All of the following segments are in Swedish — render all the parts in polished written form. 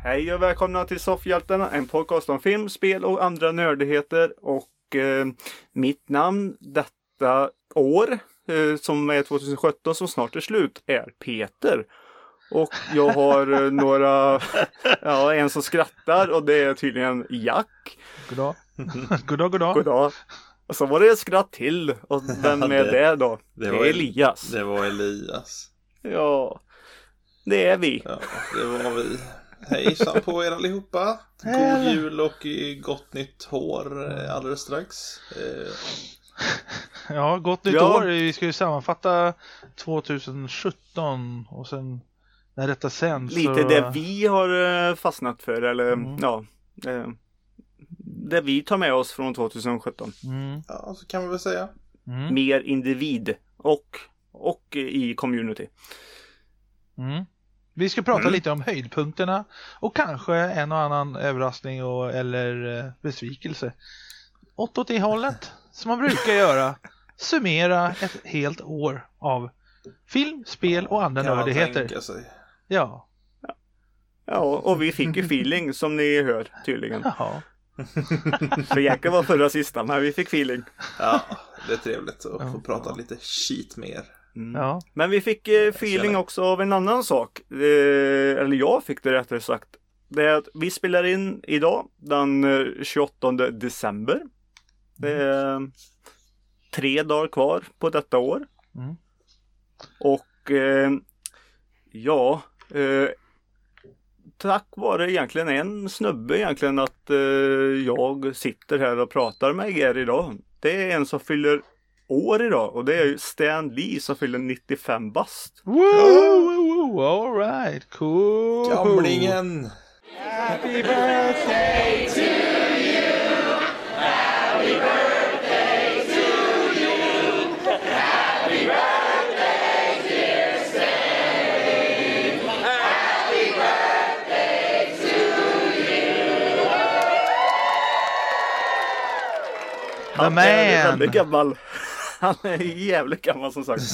Hej och välkomna till Soffhjältarna, en podcast om film, spel och andra nördigheter. Och mitt namn detta år, som är 2017, som snart är slut, är Peter. Och jag har några, en som skrattar och det är tydligen Jack. Goddag. Goddag. Goddag. Och så var det ett skratt till. Och vem är det då? Det är Elias. Det var Elias. Ja, det är vi. Ja, det var vi. Hejsan på er allihopa. God jul och gott nytt hår alldeles strax. Ja, gott nytt år. Vi ska ju sammanfatta 2017 och sen när detta sänds. Lite så... det vi har fastnat för, eller det vi tar med oss från 2017. Ja, så kan man väl säga. Mer individ och i community. Vi ska prata lite om höjdpunkterna och kanske en och annan överraskning eller besvikelse. Åt det hållet som man brukar göra. Summera ett helt år av film, spel och andra nördigheter. Ja, och vi fick ju feeling som ni hör tydligen. Jaha. För Jack var förra sista, men vi fick feeling. Ja, det är trevligt att få prata lite shit med er. Ja. Men vi fick feeling också av en annan sak. Eller jag fick det rättare sagt. Det är att vi spelar in idag den 28 december. Det är 3 dagar kvar på detta år. Och tack vare egentligen en snubbe egentligen att jag sitter här och pratar med er idag. Det är en som fyller år idag och det är ju Stan Lee som fyller 95 bast. Woo, all right, cool. Gamlingen. Happy birthday to you. Happy birthday to you. Happy birthday dear Stan. Happy birthday to you. Han är väldigt gammal. Han är jävligt gammal som sagt.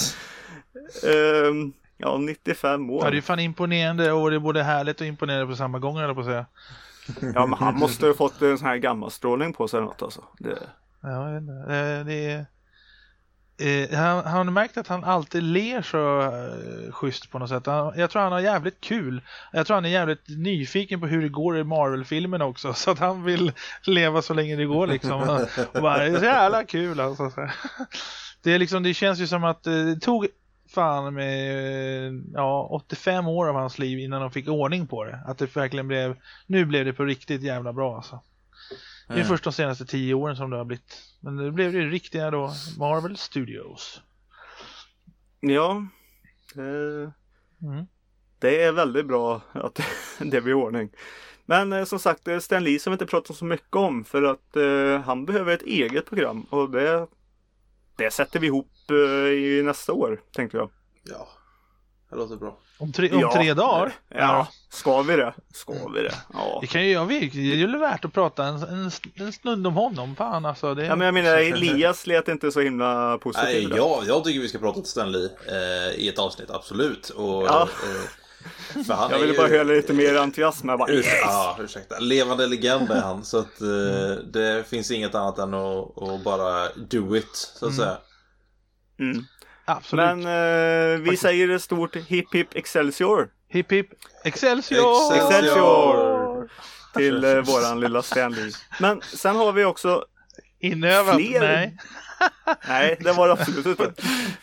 95 år. Ja, det är fan imponerande och det är både härligt och imponerande på samma gång, eller på att säga. Ja, men han måste ha fått en sån här gammalstrålning på sig eller något alltså. Ja, jag vet inte. Han har märkt att han alltid ler så schysst på något sätt. Jag tror han har jävligt kul. Jag tror han är jävligt nyfiken på hur det går i Marvel-filmen också. Så att han vill leva så länge det går liksom. Och bara, det är så jävla kul alltså. Det är liksom, det känns ju som att det tog fan med 85 år av hans liv innan de fick ordning på det. Att det verkligen nu blev det på riktigt jävla bra alltså. Det är först de senaste 10 åren som det har blivit. Men det blev det riktiga då, Marvel Studios. Ja. Det är väldigt bra att det blir ordning. Men som sagt, det är Stan Lee som vi inte pratar så mycket om. För att han behöver ett eget program. Och det sätter vi ihop i nästa år, tänkte jag. Ja, det låter bra. Om 3 dagar? Ja, ska vi det? Ja. Det kan ju jag virkligen. Det är ju värt att prata en stund om honom. Fan alltså. Ja, men jag menar, Elias lät inte så himla positiv. Nej, jag tycker vi ska prata till Stan Lee i ett avsnitt, absolut. Och, för han jag ville bara höra lite mer entusiasm. Ja, ursäkta. Levande legend är han. Så att det finns inget annat än att bara do it, så att säga. Absolut. Men vi säger ett stort hip hip Excelsior. Hip hip Excelsior! Till våran lilla Stan Lee. Men sen har vi också inövat, fler... Nej, det var det absolut inte.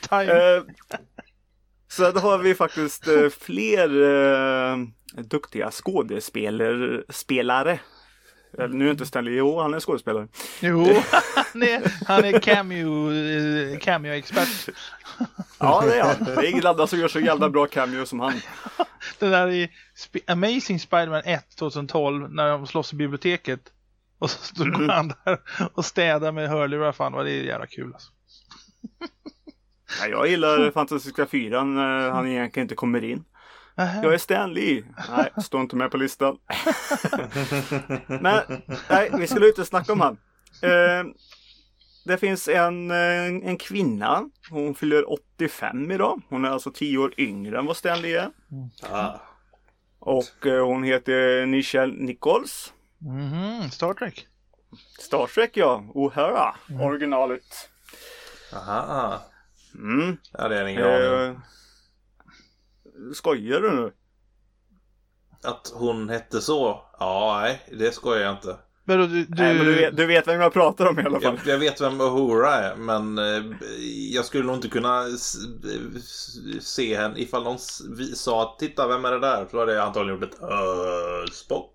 Så då har vi faktiskt fler duktiga skådespelare. Nu är inte Stan Lee, han är skådespelare. Jo, han är cameo-expert. Ja, det är han. Det är ingen annan som gör så jävla bra cameo som han. Den där i Amazing Spider-Man 1 2012 när de slåss i biblioteket. Och så stod han där och städade med hörlurar. Fan, vad det är jävla kul alltså. Ja, jag gillar Fantastiska 4 när han egentligen inte kommer in. Jag är Stan Lee. Nej, står inte med på listan. Men nej, vi skulle inte snacka om han. Det finns en kvinna. Hon fyller 85 idag. Hon är alltså 10 år yngre än vad Stan Lee är. Och hon heter Nichelle Nichols. Star Trek. Star Trek, ja. O'Hara, originalet. Aha. Ja, det är ingen aning. Skojar du nu? Att hon hette så? Ja, nej, det skojar jag inte. Men Nej, men du vet vem jag pratar om i alla fall. Jag vet vem Uhura är, men jag skulle nog inte kunna se henne ifall någon sa att titta, vem är det där? Så hade jag antagligen gjort ett Spock.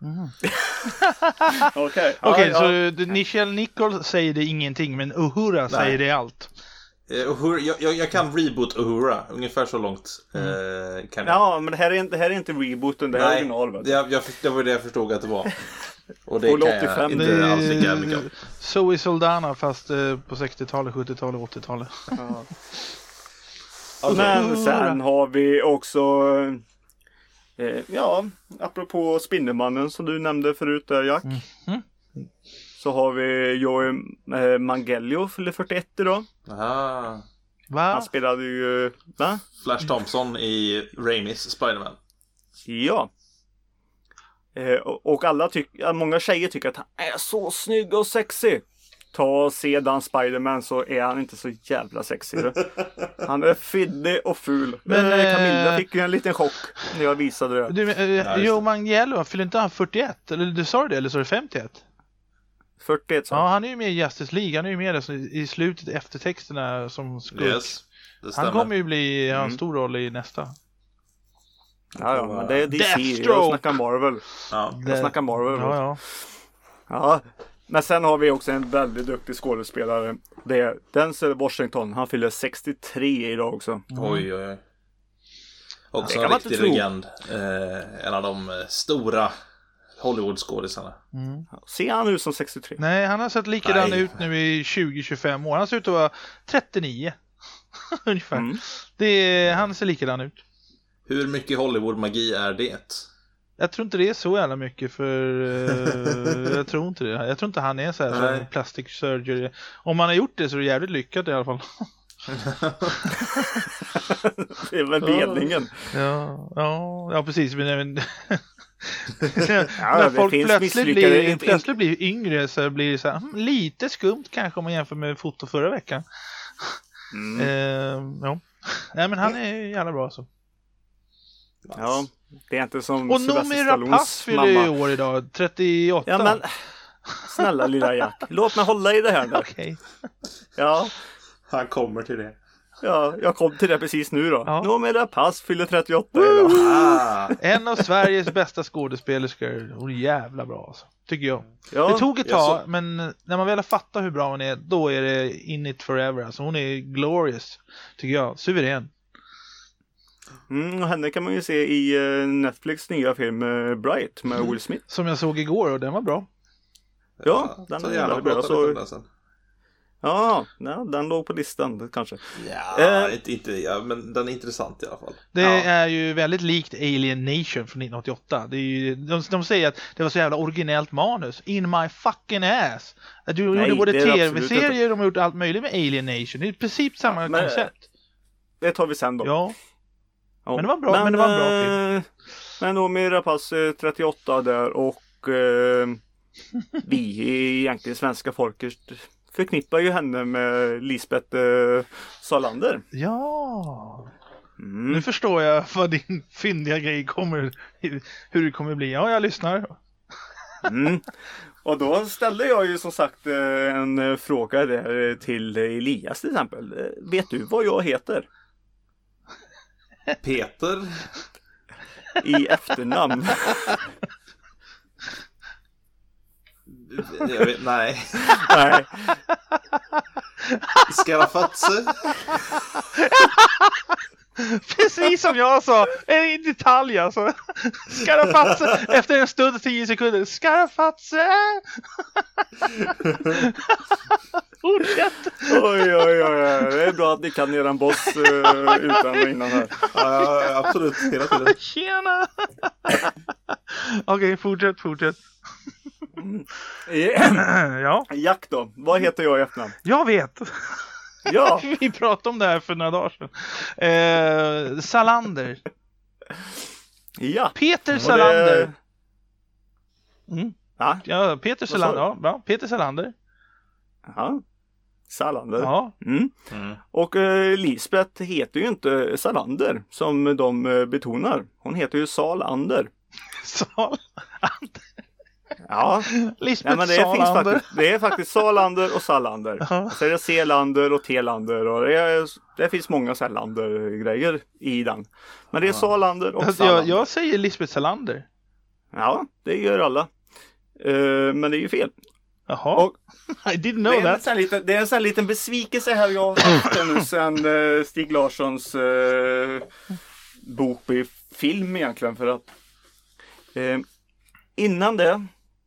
Okej, så Nichelle Nichols säger det ingenting, men Uhura säger det allt. Jag kan reboot Uhura, ungefär så långt kan jag. Ja, men det här är inte rebooten, det är original. Det var det jag förstod att det var. Och det Full kan 85. jag inte alls lika mycket. Zoe Saldana fast på 60-talet, 70-talet, 80-talet. Men sen har vi också apropå Spindelmannen som du nämnde förut där, Jack. Så har vi Joey Manganiello, fyller 41 idag. Aha. Han spelade ju Flash Thompson i Raimis Spider-Man. Ja. Och många tjejer tycker att han är så snygg och sexig. Se Spider-Man så är han inte så jävla sexig. Han är fiddig och ful. Men Camilla fick ju en liten chock när jag visade det. Joe Manganiello, fyller inte han 41? Eller du sa det, eller så är det 51? 41 så. Ja, han är ju med i Justice League. Han är ju med där i slutet efter texterna som skurk. Yes, han kommer ju bli en stor roll i nästa. Ja, men det är DC. Deathstroke. Jag snackar Marvel. Jag snackar Marvel. Ja. Men sen har vi också en väldigt duktig skådespelare. Det är Denzel Washington. Han fyller 63 idag också. Oj. Också en riktig legend. En av de stora Hollywood-skådisarna. Ser han ut som 63? Nej, han har sett likadan ut nu i 20-25 år. Han ser ut att vara 39. Ungefär. Han ser likadan ut. Hur mycket Hollywood-magi är det? Jag tror inte det är så jävla mycket, för jag tror inte det. Jag tror inte han är så här som plastic surgery. Om man har gjort det så är det jävligt lyckat i alla fall. Det är väl ledningen. Ja, precis. Men när folk plötsligt blir yngre så blir det så här, lite skumt kanske om man jämför med foto förra veckan. Nej, men han är jävla bra så. Ja, det är inte som och Sylvester Stallones mamma. fyller i år idag, 38. Ja, men snälla lilla Jack, låt mig hålla i det här nu. Okej. Ja. Han kommer till det. Ja, jag kom till det precis nu då. Ja. Noomi Rapace fyller 38 idag. En av Sveriges bästa skådespelerskor. Hon är jävla bra alltså, tycker jag. Ja, det tog ett tag, men när man väl har fattat hur bra hon är, då är det in it forever. Alltså, hon är glorious, tycker jag. Suverän. Och henne kan man ju se i Netflix nya film Bright med Will Smith. Som jag såg igår och den var bra. Ja, den är jävla bra. Den låg på listan kanske. Men den är intressant i alla fall. Det är ju väldigt likt Alien Nation från 1988. Det är ju, de säger att det var så jävla originellt manus. In my fucking ass. Du gjorde både tv-serier, de har gjort allt möjligt med Alien Nation. Det är i princip samma koncept. Det tar vi sen då. Ja. Men det var bra, men det var en bra film. Men Noomi Rapace 38 där och vi egentligen svenska folket förknippar ju henne med Lisbeth Salander. Ja. Nu förstår jag vad din fyndiga grej kommer, hur det kommer bli. Ja, jag lyssnar. Och då ställde jag ju som sagt en fråga där till Elias till exempel. Vet du vad jag heter? Peter? I efternamn. Jag vet, nej. Nej. Scarafatse? Precis som jag sa. En detalj alltså. Scarafatse. Efter en stund 10 sekunder. Scarafatse. Fortsätt. Oj. Det är bra att ni kan eran boss utan och innan här. Ja, absolut. Hela tiden. Tjena. Okej, fortsätt. Ja. Jack då, vad heter jag i efternamn? Jag vet. Ja. Vi pratade om det här för några dagar sedan. Salander. Ja. Peter Och det- Salander. Mm. Ja. Ja, Peter sa Salander. du? Ja, bra. Peter Salander. Ja. Salander. Ja. Mm. Och Lisbeth heter ju inte Salander som de betonar. Hon heter ju Salander. Sal. Ja, Lisbeth nej, men det finns Salander. faktiskt, det är faktiskt Salander och Salander. Ja. Så är det Selander och Telander och det finns många Salander-grejer i den. Men det är Salander och Alltså, Salander. jag säger Lisbeth Salander. Ja, det gör alla. Men det är ju fel. Jaha. Och I didn't det know är, that. det är en sån här liten besvikelse här jag har haft nu sen Stig Larssons bok blir film egentligen. För att innan det,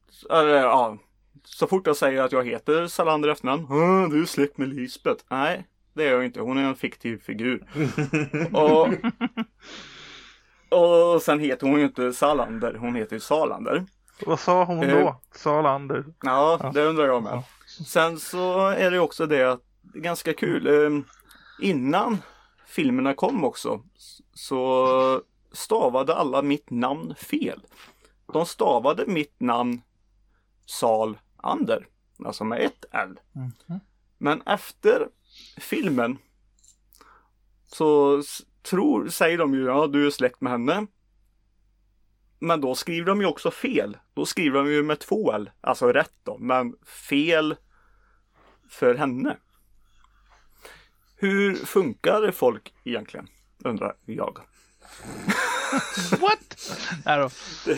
så fort jag säger att jag heter Salander efternamn, du är släkt med Lisbeth. Nej, det är jag inte. Hon är en fiktiv figur. och sen heter hon ju inte Salander, hon heter ju Salander. Vad sa hon då? Salander. Ja, det undrar jag med. Sen så är det också det att det är ganska kul. Innan filmerna kom också så stavade alla mitt namn fel. De stavade mitt namn Salander, alltså med ett L. Men efter filmen så säger de ju ja, du är släkt med henne. Men då skriver de ju också fel. Då skriver de ju med 2 L. Alltså rätt då. Men fel för henne. Hur funkar folk egentligen? Undrar jag. What? Nej då.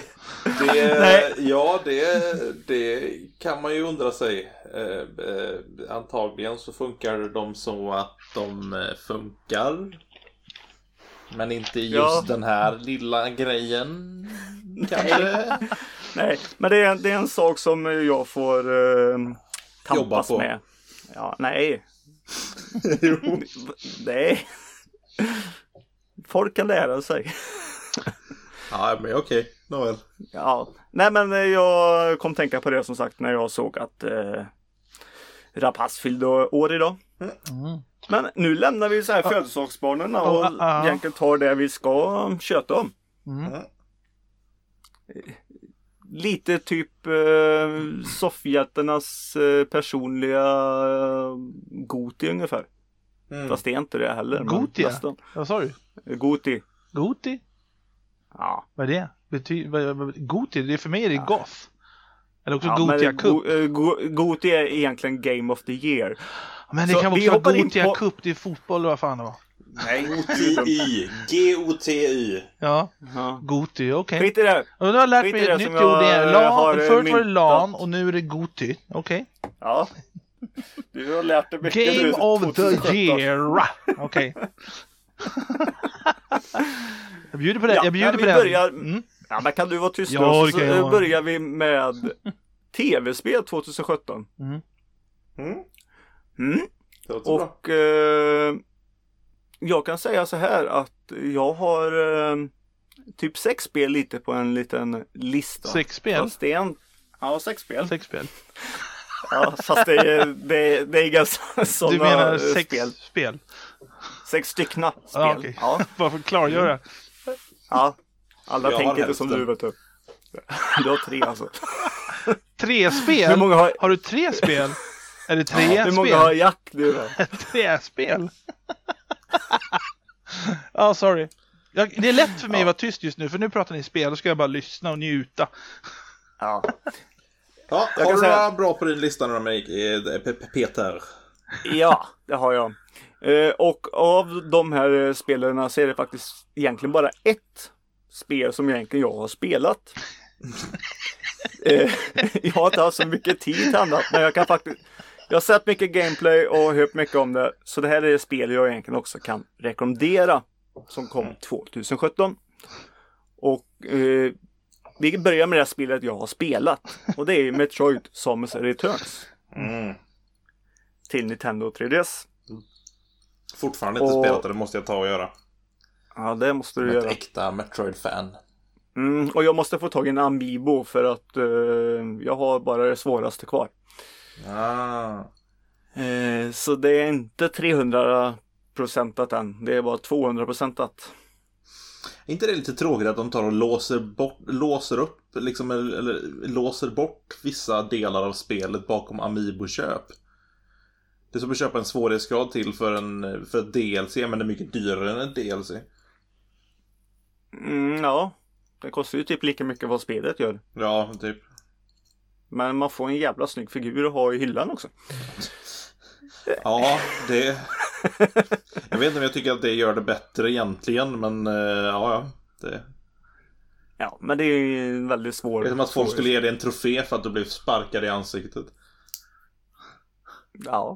Det kan man ju undra sig. Antagligen så funkar de så att de funkar. Men inte just den här lilla grejen. Kanske. Nej, men det är en sak som jag får tampas på. med. Ja, nej. Jo. Nej. Folk kan lära sig. Ja, men okej. Nåväl. Ja, nej men jag kom tänka på det som sagt när jag såg att Rapace fyllde år idag. Men nu lämnar vi så här födelsedagsbarnen och egentligen tar det vi ska köta om. Lite typ soffhjältarnas personliga Goti ungefär. Fast det är inte det heller. Goti? Vad sa du? Goti. Goti? Ja. Vad är det? Goti, det är för mig är det goth. Eller också Ja, Gotia men Cup. Goti är egentligen Game of the Year. Men det Så kan vi också vara hoppar in Gotia på- Cup, det är fotboll, vad fan det var. Nej, G-O-T-Y. G-O-T-Y. Ja, Ja. Goti, okej. Skit i det. Och du har lärt Skit i mig det ett som nytt ord jag, igen. har, Förut var det myntat. LAN och nu är det Goti. Okej. Ja. Du har lärt dig mycket Game nu, of the 2017. year. Okej. Jag bjuder på det. Ja, Jag bjuder men på vi det. börjar- Ja, men kan du vara tyst Ja, nu? det Så kan jag. börjar vi med tv-spel 2017. Det låter bra. Och jag kan säga så här att jag har typ 6 spel lite på en liten lista. 6 spel? Fast det är 6 spel. 6 spel. Ja, fast det är ganska sådana Du menar 6 spel. spel? 6 styckna spel. Ja, okej. Ja, Bara för att klargöra. ja. Alla Jag har tänker inte som hälften. du, vet du. Du har 3 alltså. 3 spel? Hur många har... Har du 3 spel? Är det 3 Hur många spel? har Jack du då? 3 spel? Ja, sorry. Det är lätt för mig att vara tyst just nu, för nu pratar ni spel. Då ska jag bara lyssna och njuta. Ja. Ja, Jag har kan du säga- några bra på din lista nu med Peter? Ja, det har jag. Och av de här spelarna så är det faktiskt egentligen bara ett spel som egentligen jag har spelat. Jag har inte haft så mycket tid till annat, men jag har sett mycket gameplay och hört mycket om det. Så det här är det spel jag egentligen också kan rekommendera som kom 2017. Och vi börjar med det här spelet jag har spelat. Och det är Metroid Samus Returns. Till Nintendo 3DS. Fortfarande inte spelat det, måste jag ta och göra. Ja, det måste du Som ett göra. äkta Metroid-fan. Och jag måste få tag i en Amiibo för att jag har bara det svåraste kvar. Så det är inte 300% än. Det är bara 200% att. Är inte det lite tråkigt att de tar och låser upp liksom, eller låser bort vissa delar av spelet bakom Amiibo-köp? Det är som att köpa en svårighetsgrad till för ett DLC, men det är mycket dyrare än ett DLC. Ja, det kostar ju typ lika mycket vad spelet gör. Ja, typ. Men man får en jävla snygg figur att ha i hyllan också. Ja, det... Jag vet inte om jag tycker att det gör det bättre egentligen, men ja, det... Ja, men det är ju väldigt svårt. Det är som att folk skulle ge dig en trofé för att du blev sparkad i ansiktet. Ja.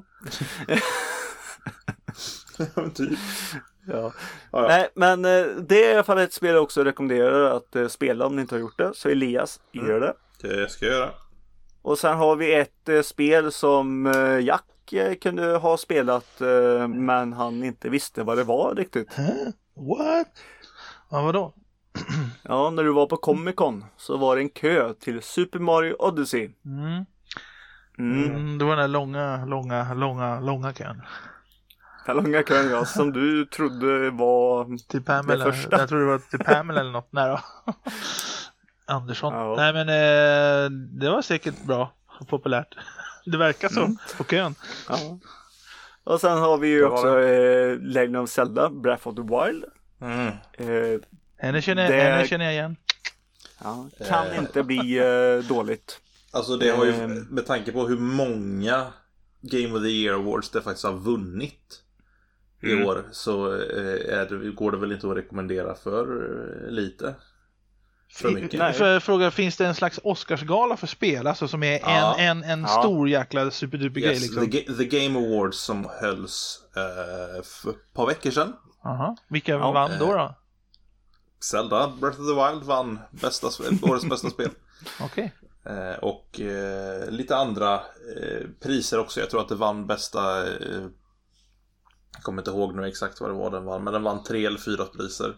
Typ. Ja. Ja. Nej, men det är i alla fall ett spel jag också rekommenderar att spela om ni inte har gjort det. Så Elias, gör det. Det ska jag göra. Och sen har vi ett spel som Jack kunde ha spelat men han inte visste vad det var riktigt. What? Ja, vadå? Ja, när du var på Comic Con så var det en kö till Super Mario Odyssey. Det var den där långa kön. Den långa kön, ja, som du trodde var Till Pamela. det första. Jag tror det var till Pamela eller något. Nej då. Andersson. Ja. Nej, men det var säkert bra och populärt. Det verkar så på kön. Ja. Och sen har vi ju också Legend of Zelda, Breath of the Wild. Henne känner jag igen. Ja, kan inte bli dåligt. Alltså det har ju, med tanke på hur många Game of the Year Awards det faktiskt har vunnit i år, så går det väl inte att rekommendera för lite. För mycket. För jag frågar, finns det en slags Oscarsgala för spel? Alltså som är en stor jäkla superduper grej liksom? The Game Awards som hölls för ett par veckor sedan. Vilka vann då? Zelda Breath of the Wild vann årets bästa spel. Okej. Och lite andra priser också. Jag tror att det vann bästa... jag kommer inte ihåg nu exakt vad det var den vann. Men den vann 3 eller 4 priser.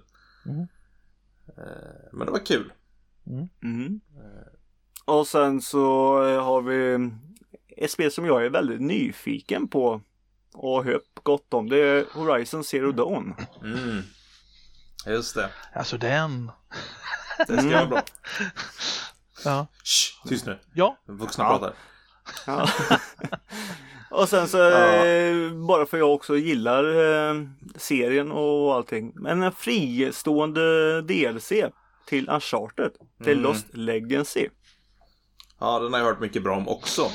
Men det var kul. Och sen så har vi ett spel som jag är väldigt nyfiken på och har hört gott om. Det är Horizon Zero Dawn. Just det. Alltså den. Det ska vara bra. Ja. Shh, tyst nu. Ja. Vuxna pratar. Ja. Och sen så bara för jag också gillar serien och allting. Men en fristående DLC till Uncharted, till Lost Legacy. Ja, den har jag hört mycket bra om också.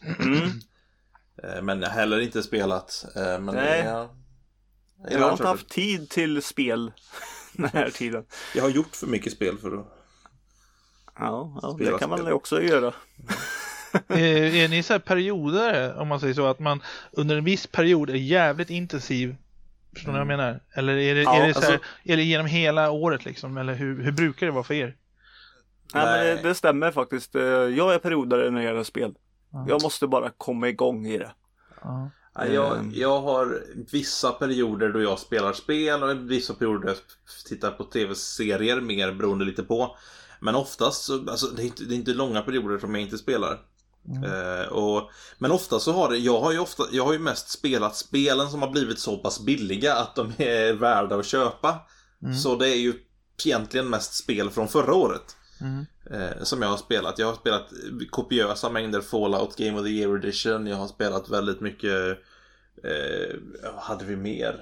Men jag har heller inte spelat. Men nej. Jag har inte haft tid till spel den här tiden. Jag har gjort för mycket spel för att ja det kan man också göra. Är ni så här perioder, om man säger så, att man under en viss period är jävligt intensiv? Förstår ni vad jag menar? Eller är det så här, är det genom hela året liksom? Eller hur brukar det vara för er? Nej, men det stämmer faktiskt. Jag är periodare när det gäller spel. Jag måste bara komma igång i det. Jag har vissa perioder då jag spelar spel och vissa perioder då jag tittar på tv-serier mer, beroende lite på. Men oftast så, alltså, det är inte långa perioder som jag inte spelar. Men ofta så har jag har ju mest spelat spelen som har blivit så pass billiga att de är värda att köpa. Så det är ju egentligen mest spel från förra året som jag har spelat. Jag har spelat kopiösa mängder Fallout Game of the Year Edition. Jag har spelat väldigt mycket hade vi mer?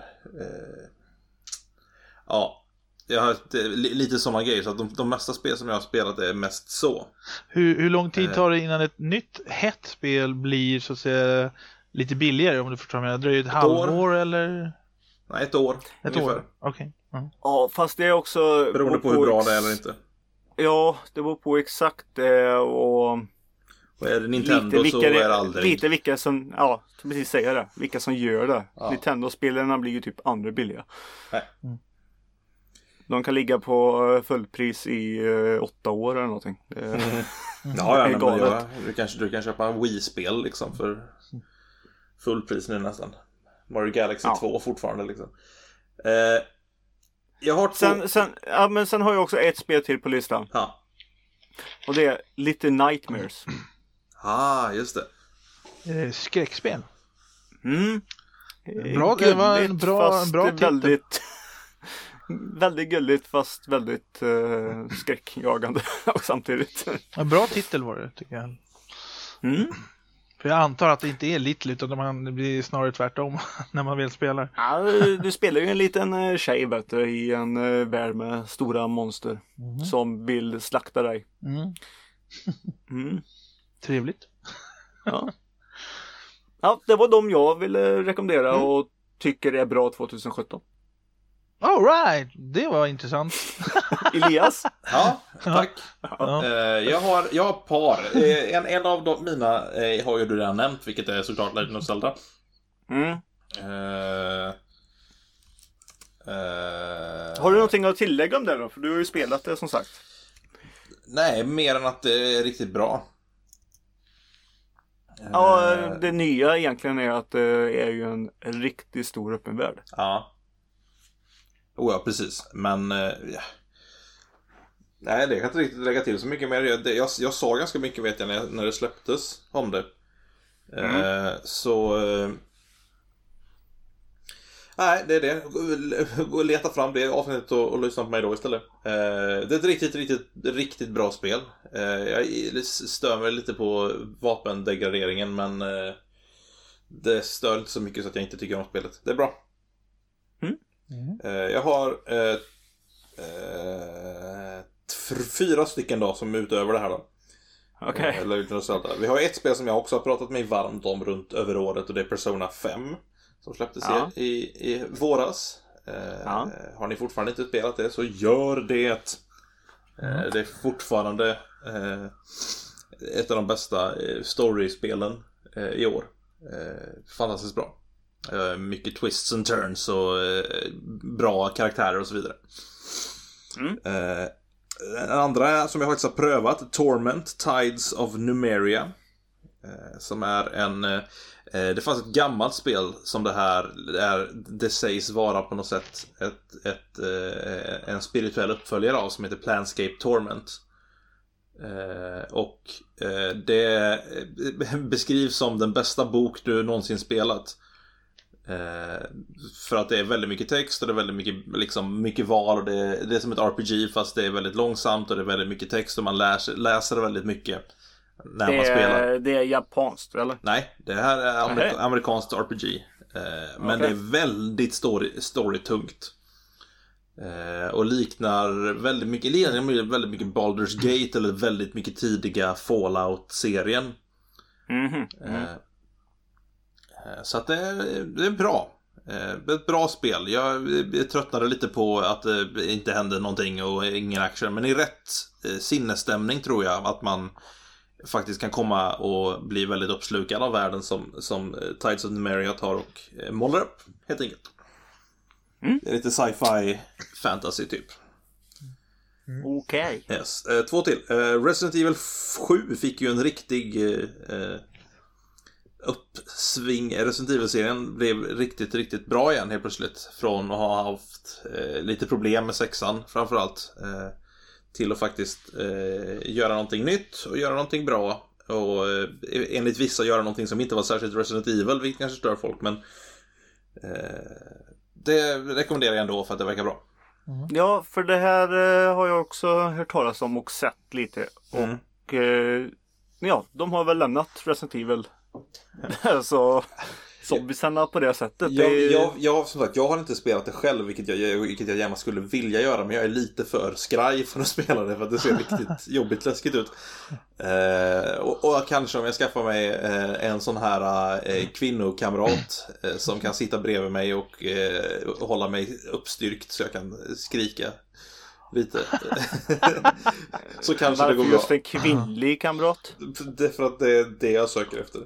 Jag har lite sådana grejer, så att de mesta spel som jag har spelat är mest så. Hur lång tid tar det innan ett nytt hett spel blir så att säga lite billigare, om du förstår mig? Dröjer ett halvår eller? Nej, ett år. Ett år, okej. Ja, fast det är också... Beroende på hur bra det är eller inte. Ja, det beror på exakt det och är det Nintendo så är det aldrig. Lite vilka som, ja, precis säga det. Vilka som gör det. Ja. Nintendo-spelarna blir ju typ andra billiga. Nej. De kan ligga på fullpris i 8 år eller någonting. Ja, men du kan köpa Wii-spel liksom för fullpris nu nästan. Mario Galaxy 2 fortfarande liksom. Jag har sen har jag också ett spel till på listan. Ja. Och det är Little Nightmares. Just det. Skräckspel. Bra, det var en bra titel. Väldigt Väldigt gulligt fast väldigt skräckjagande och samtidigt. En bra titel var det, tycker jag. Mm. För jag antar att det inte är Little utan man blir snarare tvärtom när man väl spelar. Ja, du spelar ju en liten tjej vet du, i en värld med stora monster som vill slakta dig. Trevligt. Ja. Ja, det var de jag ville rekommendera och tycker är bra 2017. All right, det var intressant. Elias? Ja, tack. Ja. Jag har ett par. En av mina har ju du redan nämnt, vilket är såklart Legend of Zelda. Har du någonting att tillägga om det då? För du har ju spelat det som sagt. Nej, mer än att det är riktigt bra. Ja, det nya egentligen är att det är ju en riktigt stor öppen värld. Ja. Ja, precis. Men nej, det kan inte riktigt lägga till så mycket mer. Jag sa ganska mycket vet jag när det släpptes om det. Nej, det är det. Gå och leta fram det avsnittet och lyssna på mig då istället. Det är ett riktigt bra spel. Jag stör mig lite på vapendegraderingen, men det stör inte så mycket så att jag inte tycker om spelet. Det är bra. Jag har 4 stycken då som utöver det här då. Okej. Vi har ett spel som jag också har pratat mig varmt om runt över året, och det är Persona 5 som släpptes i våras. Har ni fortfarande inte spelat det så gör det. Det är fortfarande ett av de bästa storyspelen i år. Fantastiskt bra. Mycket twists and turns och bra karaktärer och så vidare. Den andra som jag faktiskt har prövat, Torment, Tides of Numeria, som är det fanns ett gammalt spel som det sägs vara på något sätt en spirituell uppföljare av, som heter Planescape Torment. Och det beskrivs som den bästa bok du någonsin spelat. För att det är väldigt mycket text och det är väldigt mycket, mycket val, och det är som ett RPG fast det är väldigt långsamt och det är väldigt mycket text och man läser väldigt mycket när man spelar. Det är japanskt, eller? Nej, det här är amerikanskt RPG. Men det är väldigt storytungt. Och liknar väldigt mycket Baldur's Gate eller väldigt mycket tidiga Fallout-serien. Så att det är bra. Ett bra spel. Jag tröttnade lite på att det inte hände någonting och ingen action. Men i rätt sinnesstämning tror jag att man faktiskt kan komma och bli väldigt uppslukad av världen som Tides of Numeria tar och målar upp, helt enkelt. Det är lite sci-fi fantasy typ. Okej. Yes. 2 till. Resident Evil 7 fick ju en riktig uppsving. Resident Evil-serien blev riktigt bra igen helt plötsligt. Från att ha haft lite problem med 6an framförallt, till att faktiskt göra någonting nytt och göra någonting bra. Och enligt vissa göra någonting som inte var särskilt Resident Evil, vilket kanske stör folk, men det rekommenderar jag ändå för att det verkar bra. Ja, för det här har jag också hört talas om och sett lite. Och ja, de har väl lämnat Resident Evil. Så zombiesarna på det sättet. Jag som sagt, jag har inte spelat det själv, vilket jag gärna skulle vilja göra, men jag är lite för skraj för att spela det, för att det ser riktigt jobbigt läskigt ut. Och kanske om jag skaffar mig en sån här kvinnokamrat som kan sitta bredvid mig och hålla mig uppstyrkt så jag kan skrika lite. Så kanske varför det går bra. Just en kvinnlig kamrat? Det är för att det är det jag söker efter.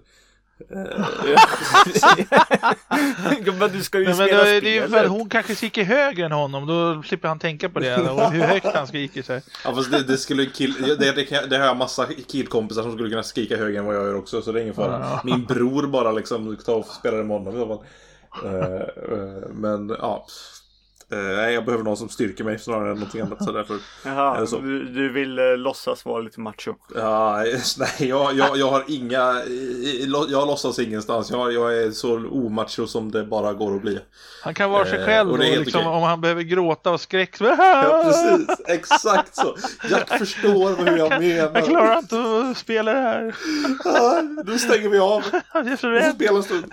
Men du ska ju men spela det är spelet. ju för hon kanske skriker högre än honom. Då slipper han tänka på det och hur högt han skriker sig. Ja, fast det skulle det har jag massa killkompisar som skulle kunna skrika högre än vad jag gör också, så det är ingen fara. Min bror bara ta och spela det imorgon i alla fall. Men ja, Nej, jag behöver någon som styrker mig snarare än någonting annat. Så därför Jaha, så. Du vill låtsas vara lite macho. Ja, nej, jag har inga... Jag låtsas ingenstans. Jag är så omacho som det bara går att bli. Han kan vara sig själv och det är liksom, okej. om han behöver gråta och skräck. Ja, precis. Exakt så. Jag förstår hur jag menar. Jag klarar inte att spela det här. Ja, då stänger vi av. Jag är så Och rädd. så spelar en stund.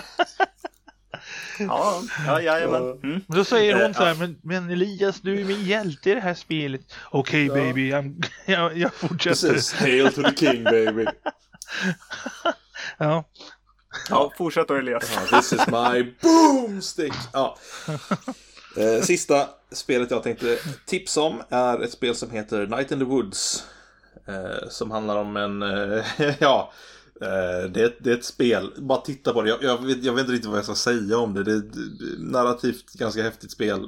Jajamän. Då säger hon så här, men Elias, du är min hjälte i det här spelet. Okej, baby, jag fortsätter. Precis. Hail to the king, baby. Ja. Ja, fortsätt då, Elias. This is my boomstick. Ja. Sista spelet jag tänkte tipsa om är ett spel som heter Night in the Woods. Som handlar om en... det är ett spel. Bara titta på det. Jag vet inte riktigt vad jag ska säga om det. Det är ett narrativt ganska häftigt spel.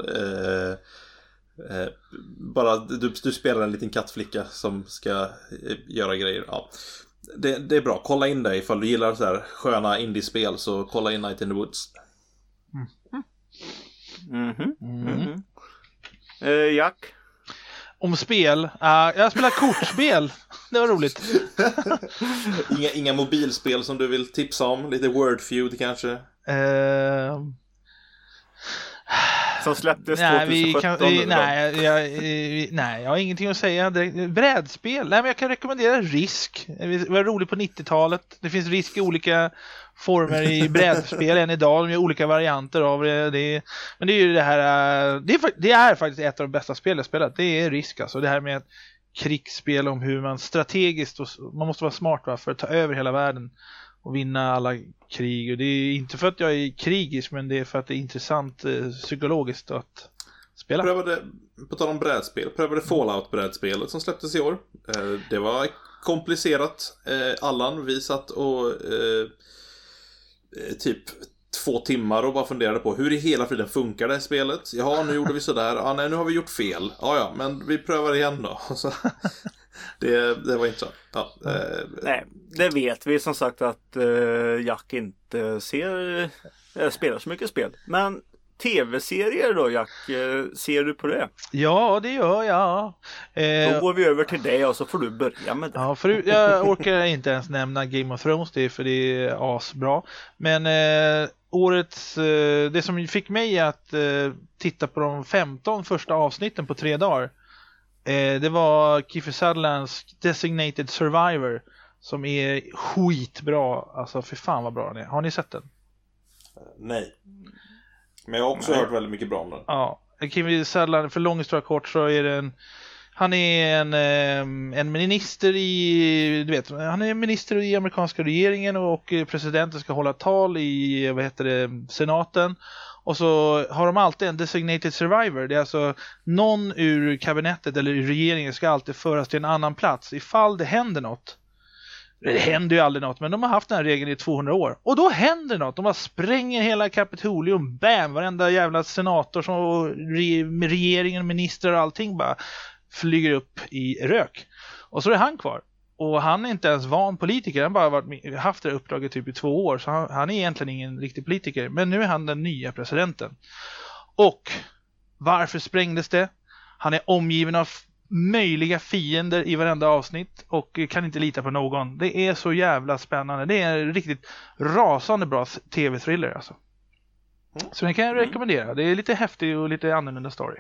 Bara du spelar en liten kattflicka som ska göra grejer. Ja. Det är bra. Kolla in det ifall du gillar så här sköna indiespel, så kolla in Night in the Woods. Jack? Om spel. Jag spelar kortspel. Det var roligt. Inga mobilspel som du vill tipsa om? Lite Wordfeud kanske? Som släpptes 2017. Nej, jag har ingenting att säga. Brädspel. Nej, men jag kan rekommendera Risk. Det var roligt på 90-talet. Det finns Risk i olika former i brädspel än idag. De är olika varianter av det. Men det är ju det här... Det är faktiskt ett av de bästa spel jag spelat. Det är Risk alltså. Det här med ett krigsspel om hur man strategiskt... Man måste vara smart för att ta över hela världen och vinna alla krig. Och det är inte för att jag är krigisk, men det är för att det är intressant psykologiskt att spela. På tal om brädspel, prövade Fallout-brädspelet som släpptes i år. Det var komplicerat. Allan, vi satt och typ 2 timmar och bara funderade på hur i hela friden funkar det här spelet. Ja, nu gjorde vi sådär. Nej, nu har vi gjort fel. Ja, men vi prövar igen då. Så, det var intressant. Ja, Nej, det vet vi som sagt att Jack inte spelar så mycket spel. Men tv-serier då, Jack, ser du på det? Ja, det gör jag. Då går vi över till det och så får du börja med det. Ja, jag orkar inte ens nämna Game of Thrones, för det är asbra. Men årets, det som fick mig att titta på de 15 första avsnitten på 3 dagar, det var Kiefer Sutherlands Designated Survivor, som är skitbra. Alltså för fan vad bra den är. Har ni sett den? Nej. Men jag har också hört väldigt mycket bra om den. Ja, Kiefer Sutherland, för lång historia kort, så är det han är en minister han är minister i amerikanska regeringen, och presidenten ska hålla tal i senaten. Och så har de alltid en designated survivor. Det är alltså någon ur kabinettet eller ur regeringen ska alltid föras till en annan plats ifall det händer något. Det händer ju aldrig något, men de har haft den här regeln i 200 år. Och då händer något. De bara spränger hela Kapitolium. Bam! Varenda jävla senator som med regeringen, ministrar och allting bara flyger upp i rök. Och så är han kvar. Och han är inte ens van politiker. Han har bara haft det uppdraget typ i 2 år. Så han är egentligen ingen riktig politiker. Men nu är han den nya presidenten. Och varför sprängdes det? Han är omgiven av möjliga fiender i varenda avsnitt och kan inte lita på någon. Det är så jävla spännande. Det är en riktigt rasande bra tv-thriller alltså. Så den kan jag rekommendera. Det är lite häftig och lite annorlunda story.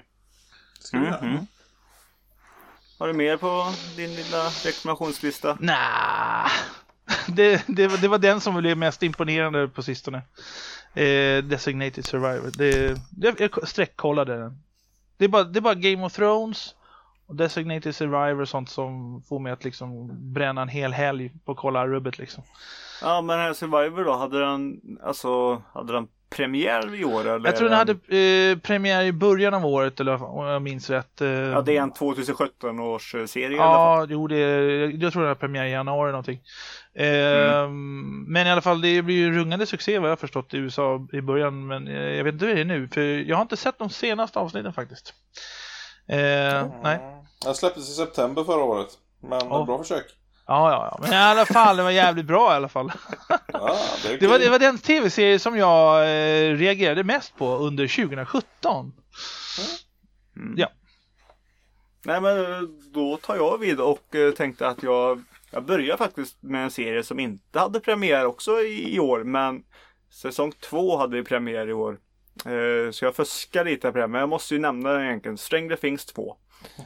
Har du mer på din lilla rekommendationslista? Nej. Det var den som blev mest imponerande på sistone. Designated Survivor. Jag sträckkollade den. Det är bara Game of Thrones och Designated Survivor och sånt som får mig att liksom bränna en hel helg på att kolla rubbet liksom. Ja, men här Survivor då, hade den premiär i år? Eller? Jag tror den hade premiär i början av året, eller om jag minns rätt. Ja, det är en 2017 års serie. Ja, jag tror den hade premiär i januari någonting. Men i alla fall, det blir ju rungande succé vad jag har förstått i USA i början, men jag vet inte hur det är nu, för jag har inte sett de senaste avsnitten faktiskt. Nej. Jag släpptes i september förra året, men bra försök. Ja. Men i alla fall, det var jävligt bra i alla fall. Ja, Det var den tv-serie som jag reagerade mest på under 2017. Ja. Nej, men då tar jag vid och tänkte att jag börjar faktiskt med en serie som inte hade premiär också i år, men säsong 2 hade vi premiär i år. Så jag fuskar lite på det, men jag måste ju nämna den egentligen. Stranger Things 2.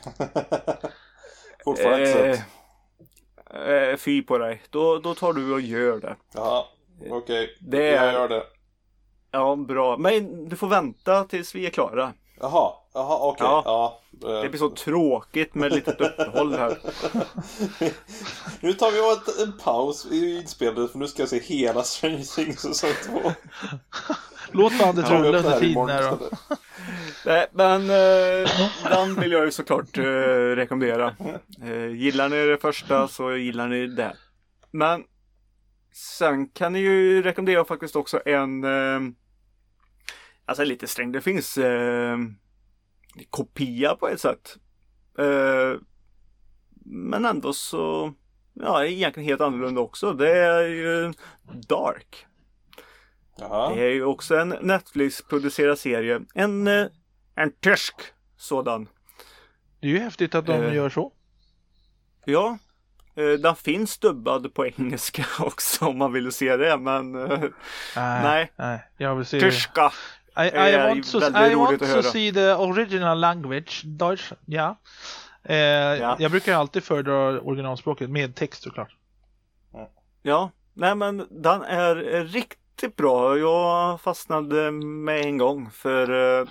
Fortfarande fy på dig. Då tar du och gör det. Ja, okej. Det Jag gör det. Ja, bra. Men du får vänta tills vi är klara. Jaha, okej. Ja. Det blir så tråkigt med lite uppehåll här. Nu tar vi en paus i inspelet, för nu ska jag se hela Stranger Things säsong 2. Låt bandet rulla under tiden här då. Nej, men den vill jag ju såklart rekommendera. Gillar ni det första så gillar ni det. Men sen kan ni ju rekommendera faktiskt också en alltså lite sträng. Det finns kopia på ett sätt. Men ändå så egentligen helt annorlunda också. Det är ju Dark. Jaha. Det är ju också en Netflix-producerad serie. En tysk sådan. Det är ju häftigt att de gör så. Ja. Den finns dubbad på engelska också om man vill se det. Men nej. Jag vill se tyska. I want to see the original language. Deutsch, ja. Jag brukar alltid föredra originalspråket med text såklart. Ja. Nej, men den är riktigt bra. Jag fastnade med en gång för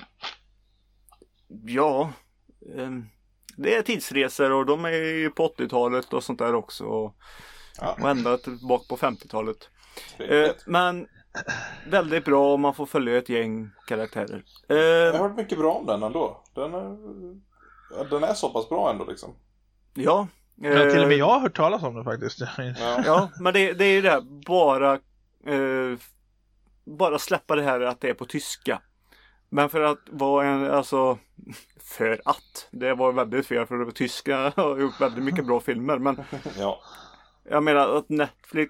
det är tidsresor och de är ju på 80-talet och sånt där också och ända tillbaka på 50-talet. Men väldigt bra om man får följa ett gäng karaktärer. Jag har hört mycket bra om den ändå. Den är så pass bra ändå liksom. Ja. Till och med jag har hört talas om det faktiskt. Ja, men det är ju det här, bara släppa det här att det är på tyska. Men för att vara det var väldigt fel, för det var tyska har gjort väldigt mycket bra filmer, men jag menar att Netflix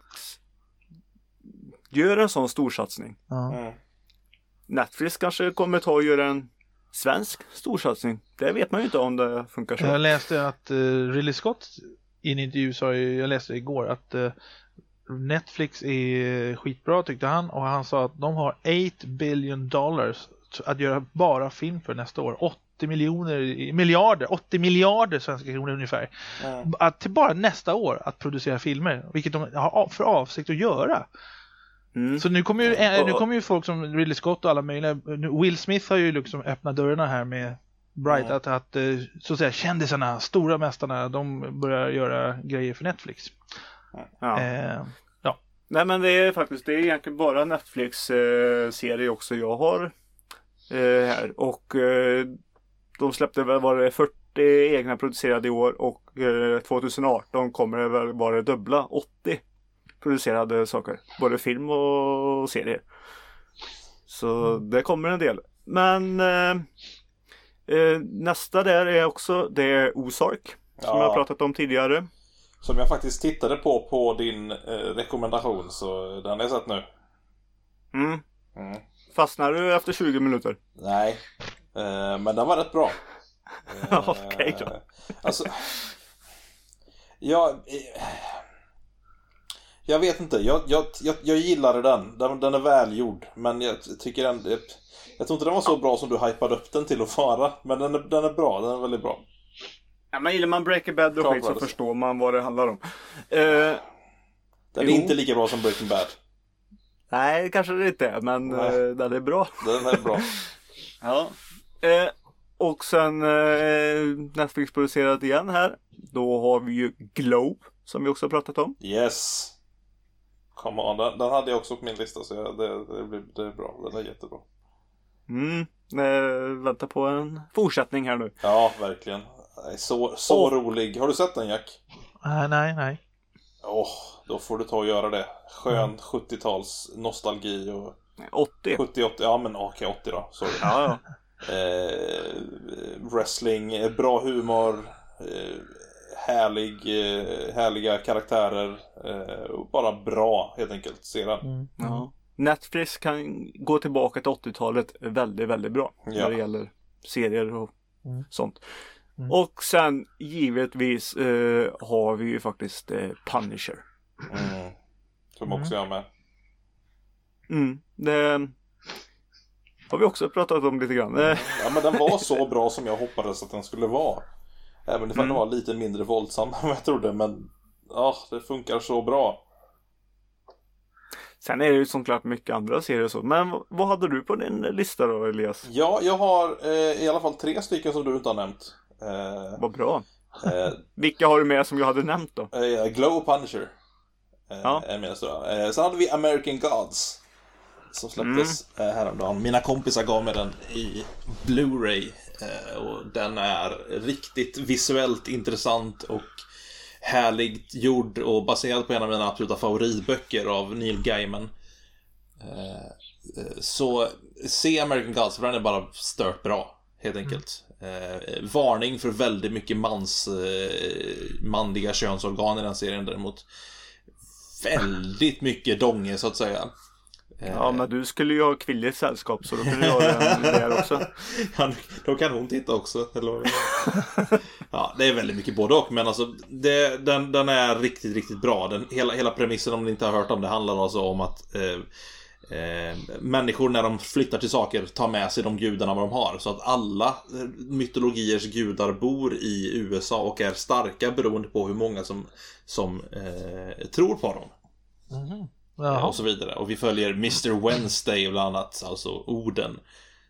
gör en sån storsatsning. Netflix kanske kommer ta och göra en svensk storsatsning. Det vet man ju inte om det funkar så. Jag läste att Ridley Scott i en intervju jag läste igår att Netflix är skitbra tyckte han, och han sa att de har $8 billion att göra bara film för nästa år. 80 miljarder svenska kronor ungefär. Att till bara nästa år att producera filmer, vilket de har för avsikt att göra. Så nu kommer ju folk som Ridley Scott och alla möjliga. Will Smith har ju liksom öppnat dörrarna här med Bright att så att säga kändisarna, stora mästarna, de börjar göra grejer för Netflix. Nej, men det är egentligen bara Netflix serie också jag har här, och de släppte väl 40 egna producerade i år, och 2018 kommer det väl vara dubbla 80 producerade saker, både film och serier. Så det kommer en del. Men nästa där är också Ozark, som jag pratat om tidigare. Som jag faktiskt tittade på din rekommendation, så den har jag sett nu. Fastnar du efter 20 minuter? Nej, men den var rätt bra. Okej då. Alltså, jag vet inte. Jag gillade den. Den är välgjord, men jag tycker jag tror inte den var så bra som du hypade upp den till att vara. Men den är bra, den är väldigt bra. Ja, men gillar man Breaking Bad och skit så förstår man vad det handlar om. Den är inte lika bra som Breaking Bad. Nej, kanske det inte är, men den är bra. Den är bra. Ja. Och sen Netflix producerat igen här. Då har vi ju Globe, som vi också har pratat om. Yes. Come on, den hade jag också på min lista, så det är bra. Den är jättebra. Vänta på en fortsättning här nu. Ja, verkligen. Så rolig. Har du sett den, Jack? Nej. Då får du ta och göra det. Skön 70-tals nostalgi och 80. 70-80, ja men okej, 80 då. Sorry. Ja. Wrestling, bra humor, härliga karaktärer. Bara bra helt enkelt serien. Ja. Netflix kan gå tillbaka till 80-talet väldigt, väldigt bra när det gäller serier och sånt. Och sen givetvis har vi ju faktiskt Punisher. Som också är med. Det har vi också pratat om lite grann. Ja, men den var så bra som jag hoppades att den skulle vara. Även om den var lite mindre våldsam än vad jag trodde. Men det funkar så bra. Sen är det ju såklart mycket andra serier och så. Men vad hade du på din lista då, Elias? Ja, jag har i alla fall 3 stycken som du inte har nämnt. Vad bra. Vilka har du med som jag hade nämnt då? Glow Punisher. Är med så. Sen hade vi American Gods. Som släpptes häromdagen. Mina kompisar gav mig den i Blu-ray. Och den är riktigt visuellt intressant och härligt gjord och baserad på en av mina absoluta favoritböcker av Neil Gaiman. Så se American Gods, för den är bara stört bra, helt enkelt. Varning för väldigt mycket manliga könsorgan i den serien däremot. Väldigt mycket donge, så att säga. Ja, men du skulle ju ha kvinnligt sällskap, så då kan du ha den där också. Ja, då kan hon titta också. Eller ja, det är väldigt mycket både och. Men alltså, den är riktigt, riktigt bra. Hela premissen, om ni inte har hört om det, handlar alltså om att människor när de flyttar till saker tar med sig de gudarna de har. Så att alla mytologiers gudar bor i USA och är starka beroende på hur många som tror på dem. Och så vidare. Och vi följer Mr. Wednesday bland annat, alltså Oden,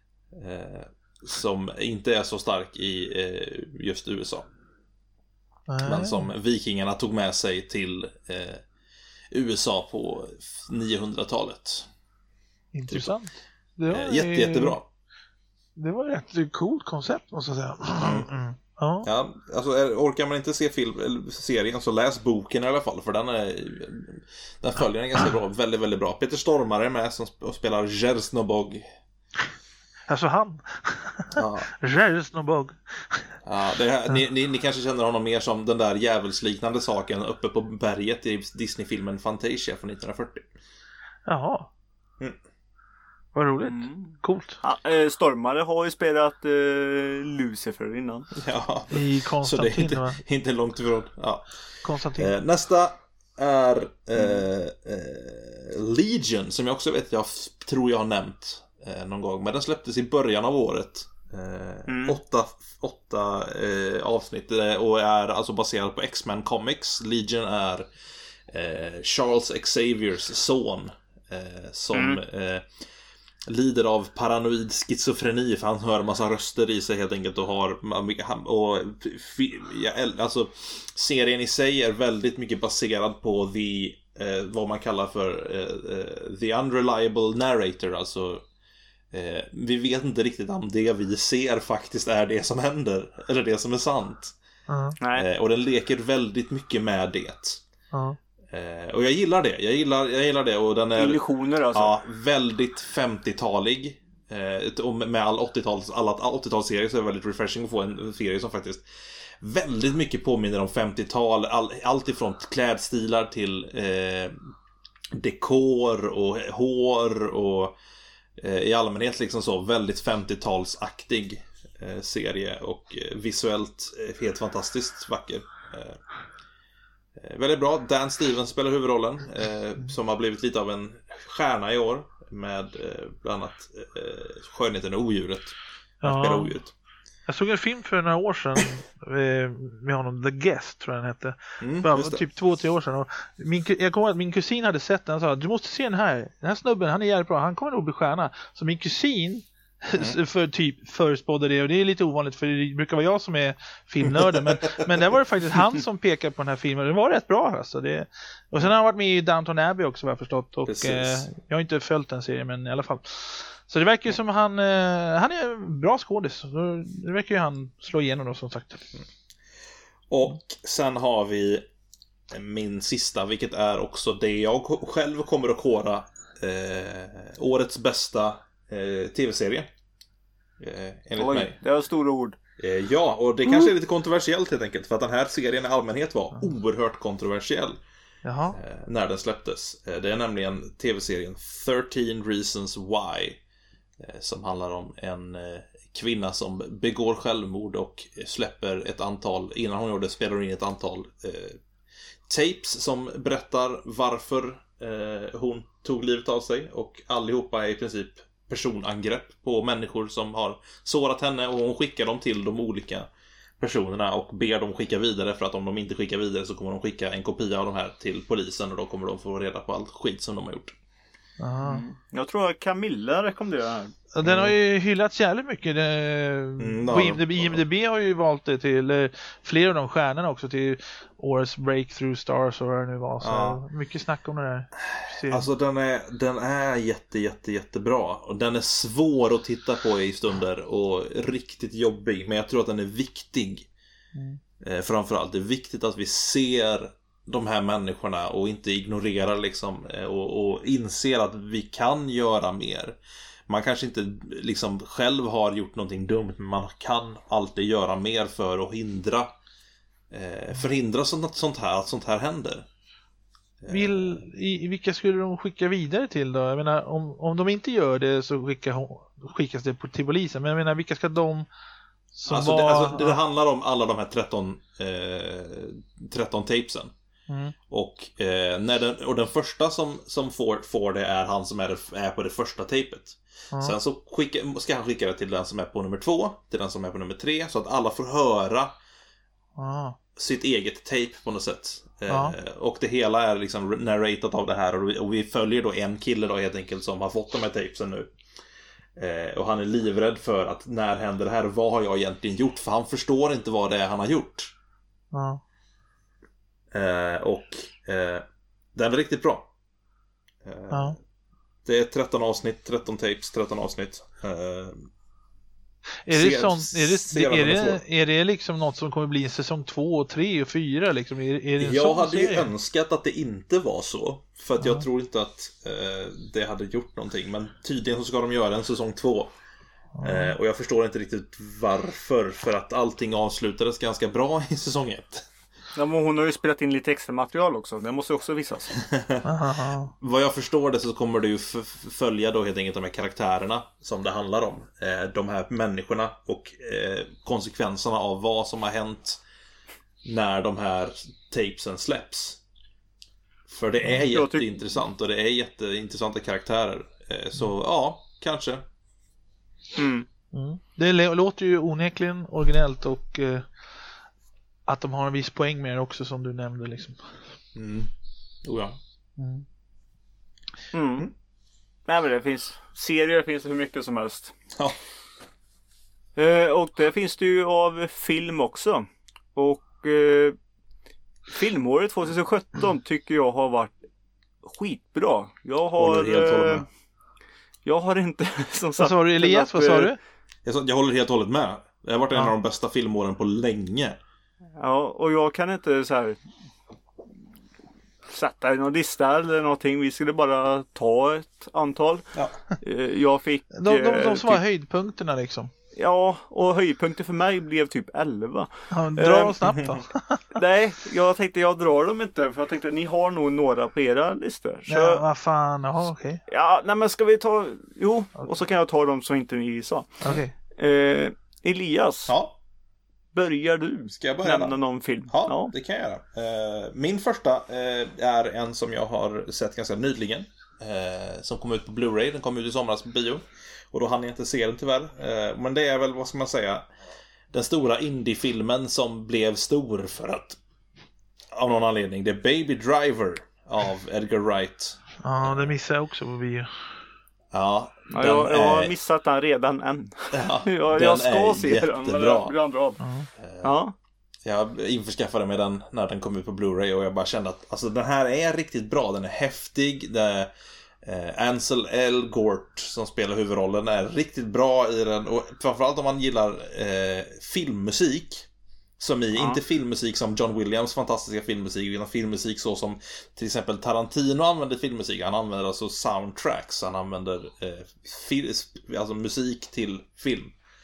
som inte är så stark i just USA, men som vikingarna tog med sig till USA på 900-talet. Intressant. Jättebra. Det var ett coolt koncept, måste jag säga. Ja, alltså orkar man inte se serien, så läs boken i alla fall, för den följer den ganska bra, väldigt, väldigt bra. Peter Stormare är med som spelar Jersnobog. Alltså han. Jersnobog. Ja, ni kanske känner honom mer som den där djävulsliknande saken uppe på berget i Disney-filmen Fantasia från 1940. Jaha. Vad roligt. Coolt. Ja, Stormare har ju spelat Lucifer innan. Ja, i Konstantin, så det är inte långt ifrån. Ja. Konstantin. Nästa är Legion, som jag också vet, tror jag har nämnt någon gång. Men den släpptes i början av året. 8 avsnitt och är alltså baserad på X-Men Comics. Legion är Charles Xaviers son, som lider av paranoid schizofreni, för han hör en massa röster i sig helt enkelt, och alltså serien i sig är väldigt mycket baserad på vad man kallar för the unreliable narrator, alltså vi vet inte riktigt om det vi ser faktiskt är det som händer eller det som är sant. Och den leker väldigt mycket med det. Och jag gillar det. Jag gillar det, och den är illusioner alltså. Ja, väldigt 50-talig. Och med alla 80-talsserier så är det väldigt refreshing att få en serie som faktiskt väldigt mycket påminner om 50-tal. Allt ifrån klädstilar till dekor och hår och i allmänhet liksom så väldigt 50-talsaktig serie, och visuellt helt fantastiskt vacker. Väldigt bra. Dan Stevens spelar huvudrollen, som har blivit lite av en stjärna i år med bland annat Skönheten och odjuret. Han spelar odjuret. Jag såg en film för några år sedan med honom, The Guest tror jag den hette. Typ 2-3 år sedan. Och jag kommer ihåg att min kusin hade sett den och sa: du måste se den här snubben, han är jävligt bra, han kommer nog bli stjärna. Så min kusin förespådde det, och det är lite ovanligt, för det brukar vara jag som är filmnörden, men där var det faktiskt han som pekade på den här filmen. Den var rätt bra alltså. Och sen har han varit med i Downton Abbey också, vad jag förstått, och jag har inte följt den serien, men i alla fall. Så det verkar ju som han är bra skådis. Det verkar ju han slå igenom då, som sagt. Och sen har vi min sista, vilket är också det jag själv kommer att kora årets bästa tv-serie, enligt mig. Det var stora ord. Ja, och det kanske är lite kontroversiellt helt enkelt. För att den här serien i allmänhet var oerhört kontroversiell. Jaha. När den släpptes. Det är nämligen tv-serien 13 Reasons Why. Som handlar om en kvinna som begår självmord och släpper ett antal, innan hon gjorde det spelar hon in ett antal tapes som berättar varför hon tog livet av sig. Och allihopa är i princip personangrepp på människor som har sårat henne, och hon skickar dem till de olika personerna och ber dem skicka vidare, för att om de inte skickar vidare så kommer de skicka en kopia av de här till polisen, och då kommer de få reda på allt skit som de har gjort. Jag tror att Camilla rekommenderar här. Den har ju hyllats jävligt mycket. IMDb har ju valt det till flera av de stjärnorna också, till årets Breakthrough Stars och vad det nu var. Så mycket snack om det där. Alltså den är jättebra. Och den är svår att titta på i stunder och riktigt jobbig. Men jag tror att den är viktig. Framförallt det är viktigt att vi ser de här människorna och inte ignorerar liksom, och inser att vi kan göra mer. Man kanske inte liksom själv har gjort någonting dumt, men man kan alltid göra mer för att förhindra att sånt här händer. Vilka skulle de skicka vidare till då? Jag menar, om de inte gör det så skickas det till polisen. Men jag menar, vilka ska de som det handlar om alla de här 13 tapesen. Och den första som får det är han som är på det första tapet. Sen så ska han skicka det till den som är på nummer 2, till den som är på nummer 3, så att alla får höra sitt eget tape på något sätt. Och det hela är liksom narratat av det här, och vi följer då en kille då helt enkelt som har fått de här tapesen nu. Och han är livrädd för att när händer det här, vad har jag egentligen gjort? För han förstår inte vad det är han har gjort. Den är riktigt bra. Det är 13 avsnitt, 13 tapes, 13 avsnitt. Är det liksom något som kommer bli en säsong 2 och 3 och 4 liksom? Jag hade ju önskat att det inte var så, för att jag tror inte att det hade gjort någonting. Men tydligen så ska de göra en säsong 2. Och jag förstår inte riktigt varför. För att allting avslutades ganska bra i säsong 1. Ja, men hon har ju spelat in lite extra material också. Det måste också visas. Vad jag förstår det så kommer det ju följa då helt enkelt de här karaktärerna som det handlar om. De här människorna och konsekvenserna av vad som har hänt när de här tapesen släpps. För det är jätteintressant, och det är jätteintressanta karaktärer. Så ja, kanske. Det låter ju onekligen originellt, och att de har en viss poäng med det också, som du nämnde liksom. Nej, men det finns serier, finns det hur mycket som helst. Ja. Och det finns det ju av film också. Och filmåret 2017 tycker jag har varit skitbra. Jag har inte som sagt. Vad sa du, Elias? Vad sa du? Jag håller helt och hållet med. Det har varit en av de bästa filmåren på länge. Ja, och jag kan inte så här sätta i någon lista eller någonting. Vi skulle bara ta ett antal. Jag fick de som var höjdpunkterna liksom. Ja, och höjdpunkter för mig blev typ 11. Dra snabbt då. Nej, jag tänkte jag drar dem inte, för jag tänkte ni har nog några på era listor. Så... Ja, vad fan, jaha, okej. Ja, nej men ska vi ta... Jo, och så kan jag ta dem som inte ni sa. Okej. Elias. Ja. Börjar du Ska jag börja nämna någon film? Ja, det kan jag göra. Min första är en som jag har sett ganska nyligen. Som kom ut på Blu-ray. Den kom ut i somras på bio. Och då hann jag inte se den tyvärr. Men det är väl, vad ska man säga, den stora indie-filmen som blev stor för att, av någon anledning, det är Baby Driver av Edgar Wright. Ja, det missade jag också på bio. Ja, jag har missat den redan än. Ja, jag ska se jättebra. Den. Ja. Jag införskaffade mig den när den kom ut på Blu-ray, och jag bara kände att alltså, den här är riktigt bra. Den är häftig. Det är Ansel Elgort som spelar huvudrollen, är riktigt bra i den. Och framförallt om man gillar filmmusik, som inte filmmusik som John Williams fantastiska filmmusik, utan filmmusik så som till exempel Tarantino använder filmmusik. Han använder alltså soundtracks. Han använder alltså musik till film.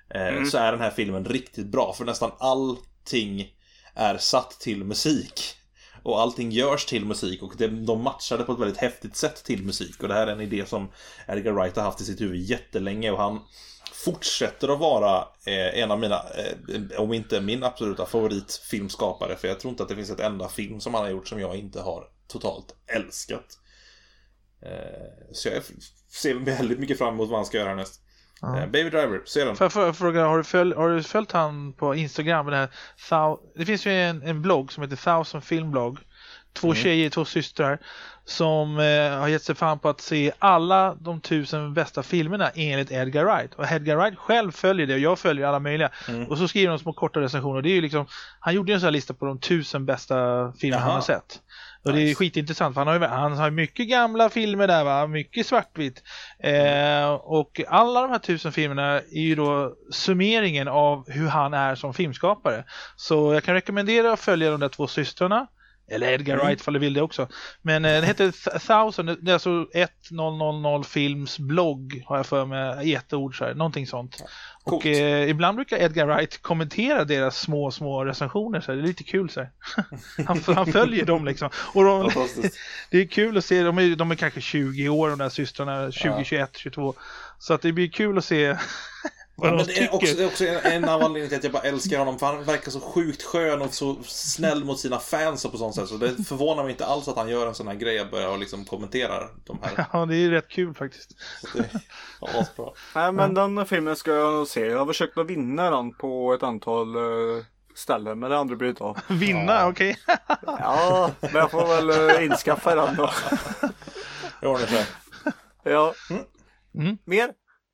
så är den här filmen riktigt bra. För nästan allting är satt till musik. Och allting görs till musik. Och de matchade på ett väldigt häftigt sätt till musik. Och det här är en idé som Edgar Wright har haft i sitt huvud jättelänge. Och han fortsätter att vara en av mina, om inte min absoluta favoritfilmskapare. För jag tror inte att det finns ett enda film som han har gjort som jag inte har totalt älskat. Så jag ser väldigt mycket fram emot vad han ska göra näst. Baby Driver, ser den. Får jag fråga, har du följt han på Instagram? Det finns ju en blogg som heter Thousand Filmblogg. 2 tjejer, 2 systrar som har gett sig fan på att se alla de 1000 bästa filmerna enligt Edgar Wright. Och Edgar Wright själv följer det och jag följer alla möjliga. Och så skriver de små korta recensioner. Det är ju liksom, han gjorde en sån här lista på de 1000 bästa filmer han har sett. Och det är skitintressant för han har mycket gamla filmer där, va? Mycket svartvitt. Och alla de här 1000 filmerna är ju då summeringen av hur han är som filmskapare. Så jag kan rekommendera att följa de där 2 systrarna. Eller Edgar Wright för du vill det också. Men den heter Thousand, det är alltså 1000 films blogg har jag för mig, jätteord så här, någonting sånt. Och ibland brukar Edgar Wright kommentera deras små recensioner så här. Det är lite kul så här. han följer dem liksom. Och det är kul att se, de är kanske 20 år de där systrarna, 20, 21, 22. Så att det blir kul att se men det är också en av anledningarna till att jag bara älskar honom. För han verkar så sjukt skön och så snäll mot sina fans och på sånt sätt. Så det förvånar mig inte alls att han gör en sån här grej och börjar liksom kommentera de här. Ja, det är rätt kul faktiskt. Bra. Nej, men den filmen ska jag nog se. Jag har försökt att vinna den på ett antal ställen, men det andra blir av. Vinna, okej. Ja, men jag får väl inskaffa den då. Jag ordnar sig. Ja. Mer?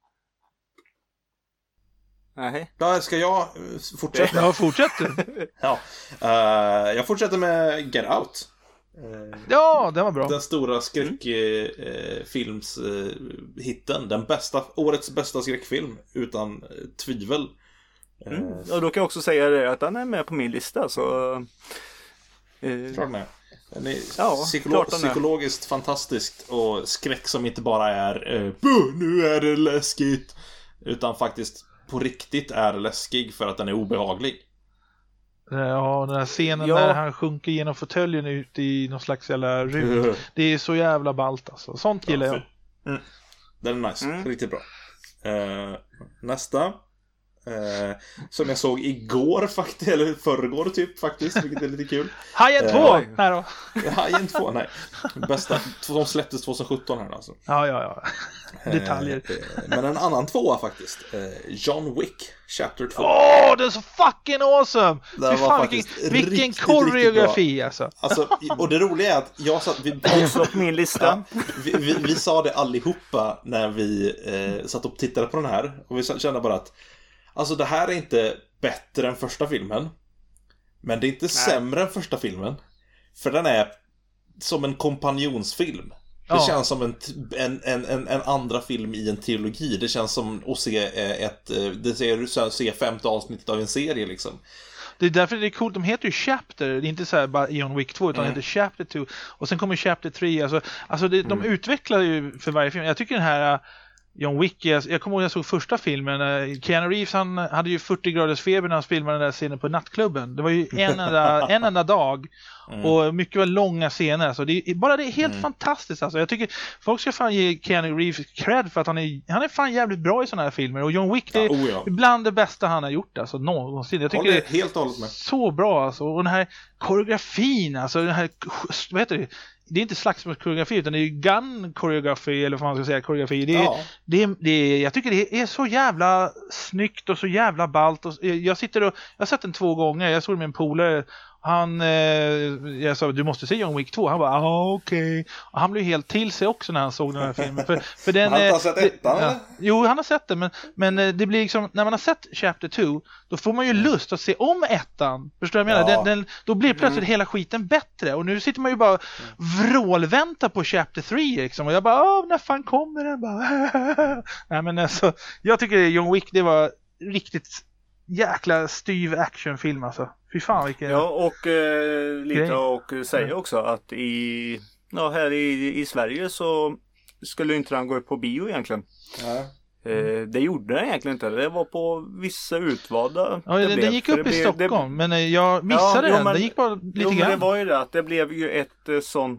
Nej. Då ska jag fortsätta. Ja, fortsätt. Ja. Jag fortsätter med Get Out. Ja, det var bra. Den stora skräckfilmshitten. Årets bästa skräckfilm utan tvivel. Och då kan jag också säga det att den är med på min lista så klart den är. Den är psykologiskt fantastiskt och skräck som inte bara är nu är det läskigt utan faktiskt på riktigt är läskig för att den är obehaglig. Ja, den här scenen när han sjunker genom fåtöljen ut i någon slags jävla rymd. Det är så jävla ballt alltså. Sånt gillar jag. Den är nice, riktigt bra. Nästa som jag såg igår faktiskt, eller förrgår typ faktiskt, vilket är lite kul. Hajen 2! Nej då. Hajen 2, nej. Bästa, som släpptes 2017 här alltså. Ja. Detaljer. Men en annan 2 faktiskt. John Wick, Chapter 2. Det är så fucking awesome! Det var faktiskt vilken koreografi alltså. Och det roliga är att jag satt på min lista. Vi sa det allihopa när vi satt och tittade på den här. Och vi kände bara att alltså det här är inte bättre än första filmen. Men det är inte sämre än första filmen. För den är som en kompanjonsfilm. Det känns som en andra film i en trilogi. Det känns som att se 5:e avsnittet av en serie liksom. Det är därför det är coolt, de heter ju Chapter. Det är inte så här bara John Wick 2 utan det heter Chapter 2. Och sen kommer Chapter 3. Alltså de utvecklar ju för varje film. Jag tycker den här John Wick, jag kommer ihåg jag såg första filmen. Keanu Reeves han hade ju 40 graders feber när han filmade den där scenen på nattklubben. Det var ju en enda dag. Och mycket var långa scener. Så det är helt fantastiskt alltså. Jag tycker folk ska fan ge Keanu Reeves cred för att han är fan jävligt bra i såna här filmer. Och John Wick, det är bland det bästa han har gjort alltså, någonsin. Jag tycker det är helt och hållet med. Så bra alltså. Och den här koreografin alltså, den här, vad heter det? Det är inte slagsmålskoreografi utan det är gun-koreografi eller vad man ska säga, koreografi. Jag tycker det är så jävla snyggt och så jävla ballt. Och jag har sett den 2 gånger. Jag såg med en polare. Jag sa, du måste se John Wick 2. Han bara, okej. Och han blev helt till sig också när han såg den här filmen. För den, han har sett ettan, eller? Jo, han har sett det. Men det blir liksom, när man har sett Chapter 2, då får man ju lust att se om ettan. Förstår du vad jag menar? Då blir plötsligt hela skiten bättre. Och nu sitter man ju bara vrålvänta på Chapter 3 liksom. Och jag bara, när fan kommer den? Nej, men alltså, jag tycker John Wick, det var riktigt jäkla styv actionfilm alltså. Fy fan vilken... Ja, och lite och säga också att här i Sverige så skulle inte den gå upp på bio egentligen. Det gjorde den egentligen inte. Det var på vissa utvalda. Ja, den gick upp i Stockholm, men jag missade den. Den gick bara lite grann. Men det var ju det att det blev ju ett sånt...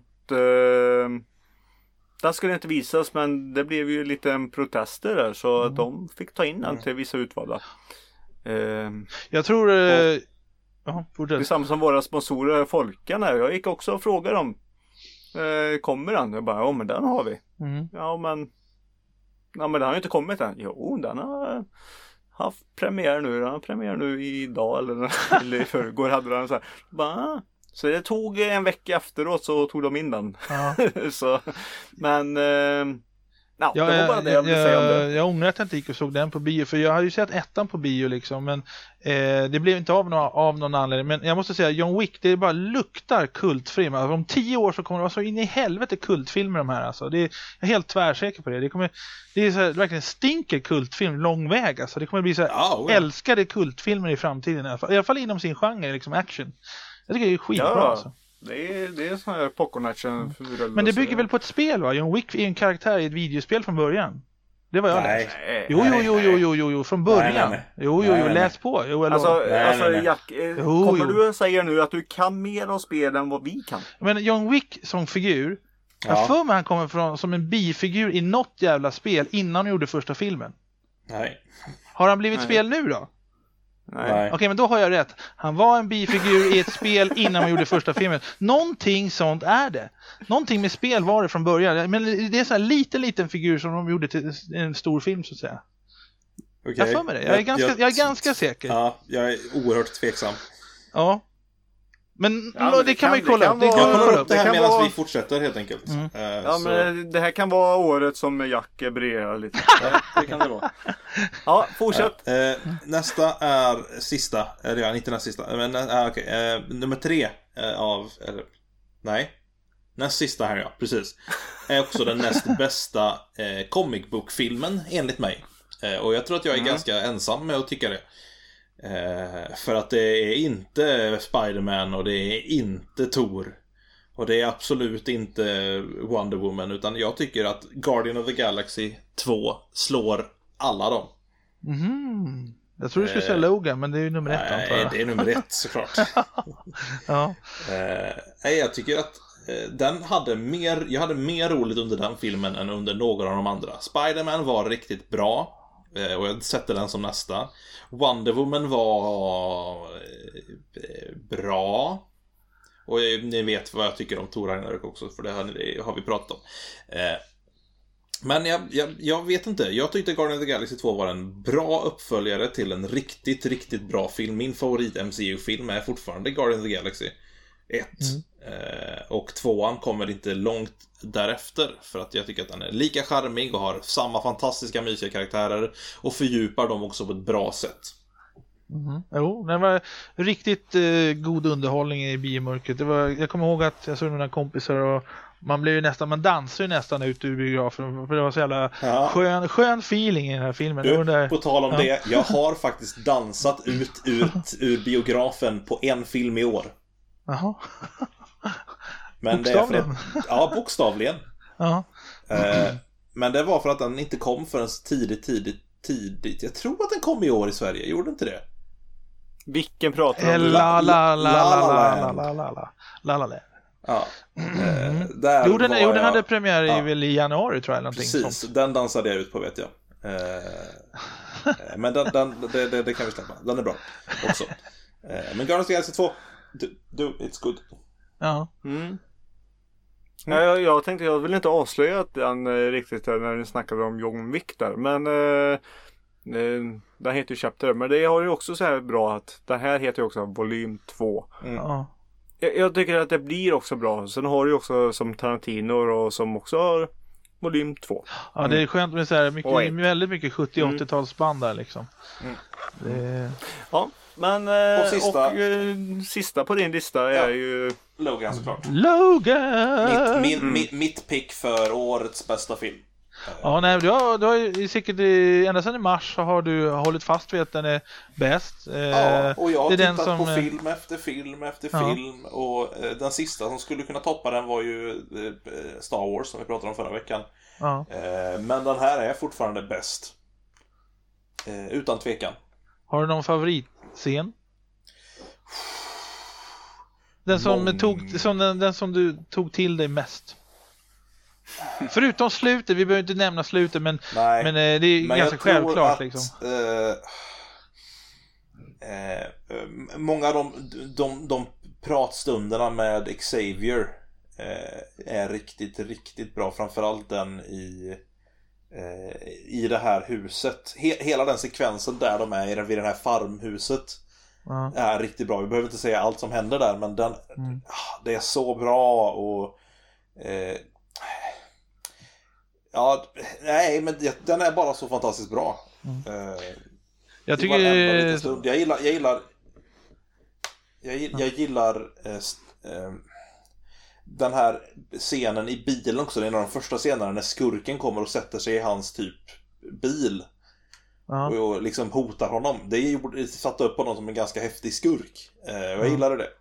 Den skulle inte visas, men det blev ju lite protester där, så att de fick ta in den till vissa utvalda. Jag tror... det är samma som våra sponsorer Folkan här. Jag gick också och frågade dem. Kommer den? Jag bara, ja men den har vi. Ja men den har ju inte kommit än. Jo, den har haft premiär nu. Den har premiär nu idag eller i förrgår hade den så här. Bara, så det tog en vecka efteråt så tog de in den. Ja. Så, men det var bara det jag ville säga om det. Jag ångrar att jag inte gick och såg den på bio, för jag hade ju sett ettan på bio liksom, men det blev inte av någon anledning. Men jag måste säga, John Wick, det bara luktar kultfilm. Alltså, om 10 år så kommer det vara så in i helvete kultfilmer de här alltså. Jag är helt tvärsäker på det. Det är så här, verkligen stinker kultfilm lång väg alltså. Det kommer bli så här, älskade kultfilmer i framtiden i alla fall inom sin genre liksom action. Jag tycker det är skitbra alltså. Det är sån här popcorn-action. Men det bygger väl på ett spel, va? John Wick är en karaktär i ett videospel från början. Det var jag läst. Jo, från början. Nej. Jo, läs på. Jack, kommer du att säga nu att du kan mer om spel än vad vi kan? Men John Wick som figur, jag för mig han kommer från som en bifigur i något jävla spel innan han gjorde första filmen. Nej. Har han blivit spel nu då? Nej. Okej, men då har jag rätt. Han var en bifigur i ett spel innan man gjorde första filmen. Någonting sånt är det. Någonting med spel var det från början. Men det är så här liten figur som de gjorde till en stor film så att säga. Okay. Jag får med det. Jag är ganska säker. Ja, jag är oerhört tveksam. Ja. Men det kan man ju kolla upp. Jag kollar upp det här medan vi fortsätter helt enkelt. Men det här kan vara året som Jack brer lite. Det kan det vara. Ja, fortsätt. Nästa är sista. Eller inte nästa sista. Men nummer 3 näst sista här precis. Är också den näst bästa comic book-filmen enligt mig. Och jag tror att jag är ganska ensam med att tycka det. För att det är inte Spider-Man och det är inte Thor och det är absolut inte Wonder Woman, utan jag tycker att Guardian of the Galaxy 2 slår alla dem. Jag tror du skulle säga Logan, men det är ju nummer 1. Nej, det är nummer 1 såklart. Ja. Jag tycker att jag hade mer roligt under den filmen än under någon av de andra. Spider-Man var riktigt bra och jag sätter den som nästa. Wonder Woman var bra. Och ni vet vad jag tycker om Thor Ragnarök också, för det har vi pratat om. Men jag vet inte. Jag tyckte Guardians of the Galaxy 2 var en bra uppföljare till en riktigt, riktigt bra film. Min favorit MCU-film är fortfarande Guardians of the Galaxy 1. Och 2an kommer inte långt därefter, för att jag tycker att den är lika charmig och har samma fantastiska mysiga karaktärer och fördjupar dem också på ett bra sätt. Jo, det var riktigt god underhållning i biomörkret. Jag kommer ihåg att jag såg några kompisar och man dansar ju nästan ut ur biografen, för det var så jävla skön feeling i den här filmen. På tal om det, jag har faktiskt dansat ut ur biografen på en film i år. Jaha. Men bokstavligen? Bokstavligen. Men det var för att den inte kom förrän tidigt. Jag tror att den kom i år i Sverige, gjorde inte det? Vilken pratar om? La. Ja. Den hade premiär väl i januari tror jag, någonting. Precis, sånt. Den dansade jag ut på, vet jag. Men det kan vi släppa. Den är bra också. Men Guardians of the Galaxy 2, it's good. Ja. Jag tänkte jag vill inte avslöja den riktigt när ni snackade om John Wick där, men den heter ju Chapter, men det har ju också så här bra att den här heter ju också Volym 2. Jag tycker att det blir också bra. Sen har du ju också som Tarantino och som också har Volym 2. Ja, det är skönt med så här väldigt mycket 70-80-talsband där liksom. Ja, men sista på din lista är ju Logan såklart. Logan! Mitt pick för årets bästa film. Ja, nej, du har ju säkert ända sedan i mars så har du hållit fast vid att den är bäst. Och jag har tittat på film efter film och den sista som skulle kunna toppa den var ju Star Wars som vi pratade om förra veckan. Men den här är fortfarande bäst. Utan tvekan. Har du någon favoritscen? Den som du tog till dig mest. Förutom slutet, vi behöver inte nämna slutet, men det är ganska självklart att, liksom. Många av de pratstunderna med Xavier är riktigt, riktigt bra. Framförallt den i det här huset. Hela den sekvensen där de är vid det här farmhuset är riktigt bra. Vi behöver inte säga allt som händer där, men det är så bra. Och den är bara så fantastiskt bra. Jag tycker jag gillar den här scenen i bilen också. Det är en av de första scenerna när skurken kommer och sätter sig i hans typ bil och liksom hotar honom. Det satte upp honom som en ganska häftig skurk. Och jag gillade det.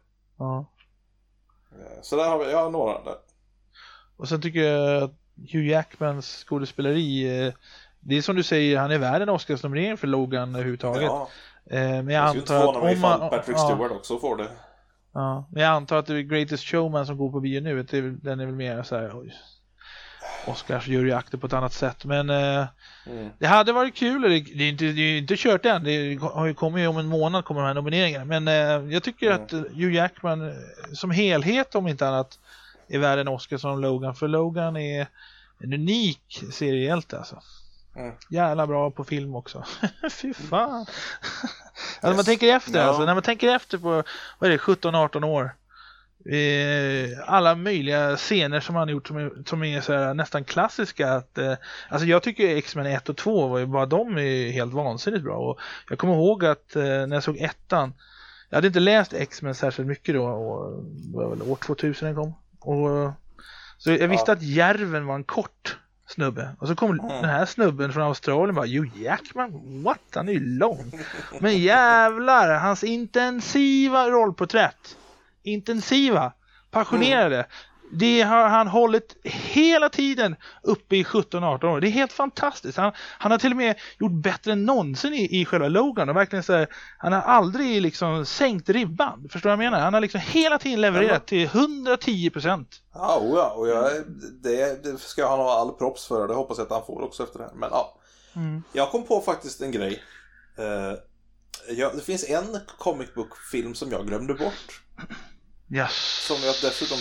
Så där har jag några där. Och sen tycker jag att Hugh Jackmans skådespeleri, det är som du säger, han är värd en Oscarsnominering för Logan överhuvudtaget. Men jag antar att om man Patrick Stewart också får det. Ja, men jag antar att det är Greatest Showman som går på bio nu, den är väl mer så här Oscars juryakter på ett annat sätt, men det hade varit kul. Det är inte kört än. Det har ju kommit om en månad kommer de här nomineringarna, men jag tycker att Hugh Jackman som helhet om inte annat är värd en Oscar som Logan, för Logan är en unik seriehjälte alltså. Jävla bra på film också. Fy fan. Alltså man tänker efter alltså, när man tänker efter på vad är det, 17-18 år. Alla möjliga scener som han gjort som är så här, nästan klassiska att, alltså jag tycker X-Men 1 och 2 var ju bara de är helt vansinnigt bra, och jag kommer ihåg att när jag såg ettan, jag hade inte läst X-Men särskilt mycket då, och det var väl år 2000 den kom, och så jag visste att Järven var en kort snubbe, och så kom den här snubben från Australien och bara, Hugh Jackman, what? Han är ju lång. Men jävlar, hans intensiva rollporträtt, passionerade, det har han hållit hela tiden uppe i 17-18 år. Det är helt fantastiskt. Han har till och med gjort bättre än någonsin i själva Logan, och verkligen så här, han har aldrig liksom sänkt ribban. Förstår du vad jag menar? Han har liksom hela tiden levererat till 110%. Ja, och det ska han ha all props för. Det hoppas jag att han får också efter det här. Men jag kom på faktiskt en grej. Det finns en comic book-film som jag glömde bort. Som jag dessutom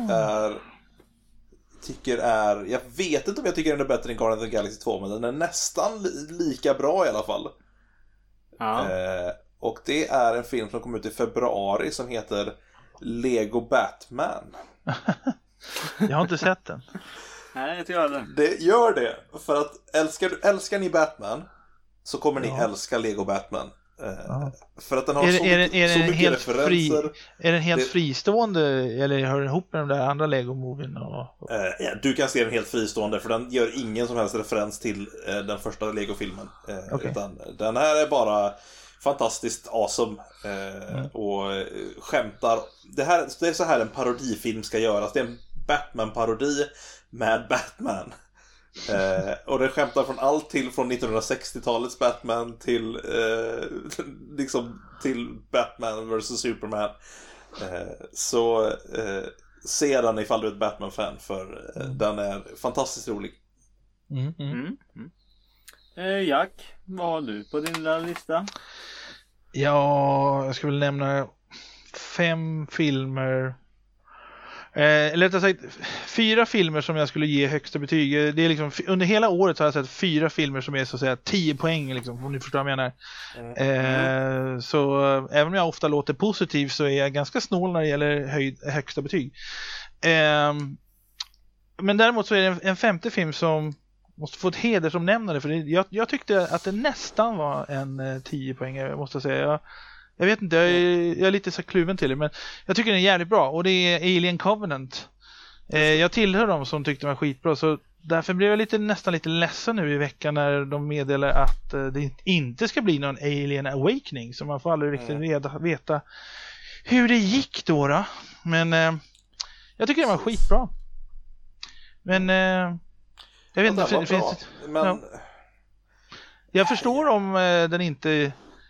tycker är jag vet inte om jag tycker den är bättre än Guardians of the Galaxy 2, men den är nästan lika bra i alla fall. Och det är en film som kom ut i februari som heter Lego Batman. Jag har inte sett den. Nej, inte jag den. Det gör det, för att älskar ni Batman så kommer ni älska Lego Batman. För att den har så mycket referenser. Är den helt fristående, eller hör den ihop med de där andra Lego-movien? Du kan se den helt fristående, för den gör ingen som helst referens till den första Lego-filmen. Utan den här är bara fantastiskt awesome och skämtar. Det är så här en parodifilm ska göras. Det är en Batman-parodi med Batman. Och det skämtar från allt från 1960-talets Batman till liksom till Batman vs Superman. Så se den ifall du är ett Batman-fan, för den är fantastiskt rolig. Jack, vad har du på din lilla lista? Ja, jag ska väl nämna 5 filmer. Eller rättare sagt 4 filmer som jag skulle ge högsta betyg. Det är liksom, under hela året har jag sett 4 filmer som är så att säga 10 poäng liksom, om ni förstår vad jag menar. Så även om jag ofta låter positiv så är jag ganska snål när det gäller högsta betyg. Men däremot så är det en 5:e film som måste få ett hedersomnämnande, för jag tyckte att det nästan var en 10 poäng, jag måste säga. Jag vet inte, jag är lite så kluven till det, men jag tycker den är jävligt bra, och det är Alien Covenant. Jag tillhör dem som tyckte den var skitbra, så därför blev jag nästan lite ledsen nu i veckan när de meddelar att det inte ska bli någon Alien Awakening, så man får aldrig riktigt veta hur det gick då. Men jag tycker den var skitbra. Men jag vet inte, Jag förstår om den inte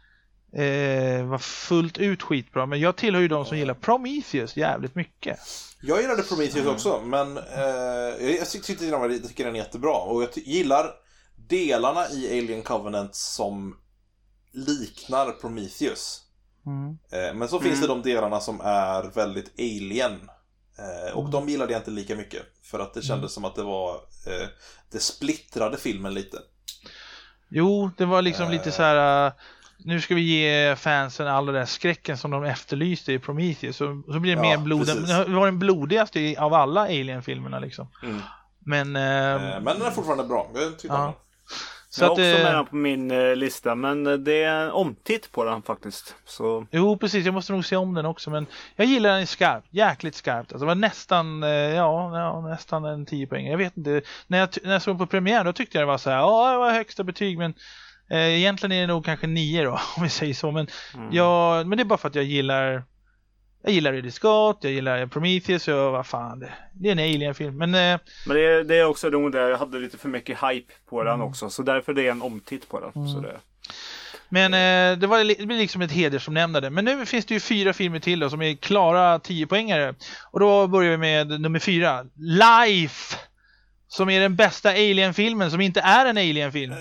var fullt ut skitbra, men jag tillhör ju de som gillar Prometheus jävligt mycket. Jag gillade Prometheus också, men jag tycker den är jättebra. Och jag gillar delarna i Alien Covenant som liknar Prometheus. Men så finns det de delarna som är väldigt alien. Och de gillade jag inte lika mycket. För att det kändes som att det var det splittrade filmen lite. Jo, det var liksom lite så här. Nu ska vi ge fansen all den där skräcken som de efterlyste i Prometheus. Så blir det mer blod. Det var den blodigaste av alla Alien-filmerna liksom. Men den är fortfarande bra. Jag tycker om den. Jag har också med den på min lista, men det är en omtitt på den faktiskt. Så... Jo, precis. Jag måste nog se om den också, men jag gillar den skarpt. Jäkligt skarpt. Alltså, det var nästan, nästan en 10 poäng. Jag vet inte. När jag såg på premiär, då tyckte jag det var så här, det var högsta betyg, men egentligen är det nog kanske 9 då, om vi säger så. Men, men det är bara för att jag gillar Ridley Scott, jag gillar Prometheus och vad fan, det är en Alien-film. Men det är också nog där jag hade lite för mycket hype på den också, så därför det är en omtitt på den. Så det... Men det blir liksom ett hedersomnämnande. Men nu finns det ju 4 filmer till då, som är klara 10-poängare. Och då börjar vi med nummer 4, Life, som är den bästa Alien-filmen som inte är en Alien-film.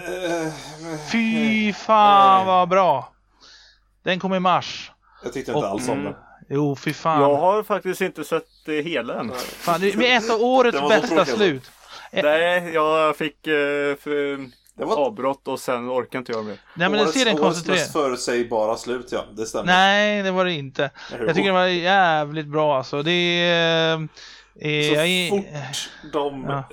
Fy fan vad bra. Den kommer i mars. Jag tyckte inte alls om den. Jo, fy fan. Jag har faktiskt inte sett hela än. Fan, det är ett av årets bästa slut. Nej, jag fick avbrott och sen orkar inte jag mer. Nej, men den ser den koncentrerad. Årets förutsägbara slut, ja. Det stämmer. Nej, det var det inte. Jag tycker det var jävligt bra alltså. Det är... så fort de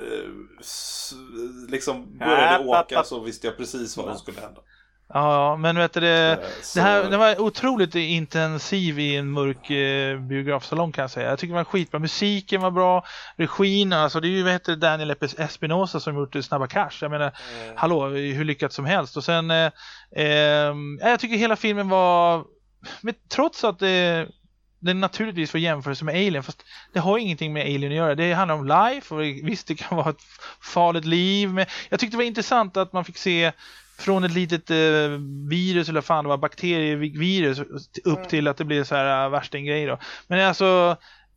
liksom började åka så visste jag precis vad som skulle hända. Ja, men vet du, det var otroligt intensiv i en mörk biografsalong kan jag säga. Jag tycker det var skitbra. Musiken var bra, regin, alltså det är ju Daniel Espinosa som gjort Snabba Cash. Jag menar, hallå, hur lyckat som helst. Och sen jag tycker hela filmen var, men trots att det naturligtvis får jämföras med Alien, fast det har ingenting med Alien att göra. Det handlar om life, och visst det kan vara ett farligt liv, men jag tyckte det var intressant att man fick se från ett litet virus, eller fan det var bakterievirus, upp till att det blir så här värsting-grej då. Men alltså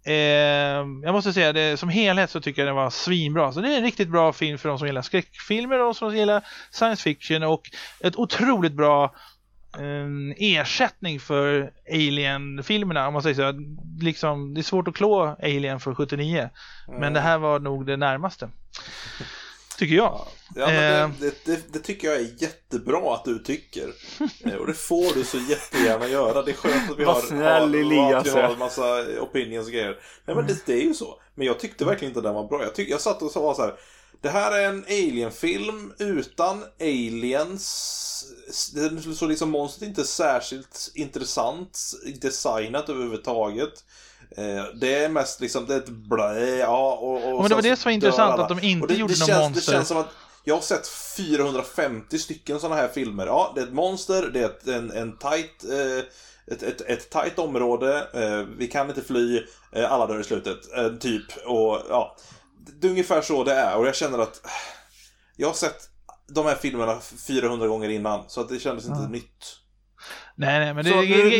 jag måste säga det, som helhet så tycker jag det var svinbra. Så det är en riktigt bra film för de som gillar skräckfilmer och de som gillar science fiction, och ett otroligt bra ersättning för Alien-filmerna, om man säger så. Liksom, det är svårt att klå Alien för 79, men det här var nog det närmaste, tycker jag. Ja, men det tycker jag är jättebra att du tycker. Och det får du så jättegärna göra. Det är skönt att vi har en massa opinions och grejer. Nej, men det är ju så. Men jag tyckte verkligen inte den var bra. Jag satt och sa så här: det här är en Alien-film utan aliens. Så liksom monstret inte särskilt intressant designat överhuvudtaget. Det är mest liksom det är ett blä, och men det var det som var intressant, att de inte gjorde någon monster. Det känns som att jag har sett 450 stycken sådana här filmer. Ja, det är ett monster, det är en tight ett tight område, vi kan inte fly, alla dör i slutet, typ. Och ja, det är ungefär så det är. Och jag känner att jag har sett de här filmerna 400 gånger innan, så att det kändes inte nytt. Nej, men det,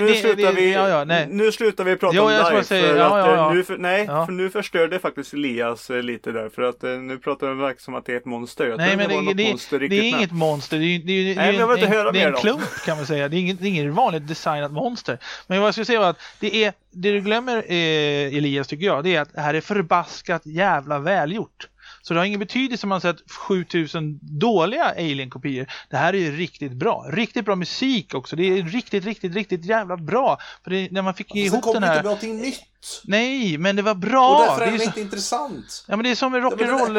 nu slutar vi prata om live. För nu förstör det faktiskt Elias lite där, för att nu pratar vi verkligen som att det är ett monster. Nej, men det är inget monster. Det är en klump, kan man säga. Det är inget vanligt designat monster. Men vad jag skulle säga var att det du glömmer, Elias, tycker jag, det är att det här är förbaskat jävla välgjort. Så det har ingen betydelse om man sett 7000 dåliga Alien-kopior. Det här är ju riktigt bra. Riktigt bra musik också. Det är riktigt jävla bra. För när man fick ihop den här... Sen kom det inte någonting nytt. Nej, men det var bra. Och därför är det inte intressant. Ja, men det är som en rock'n'roll.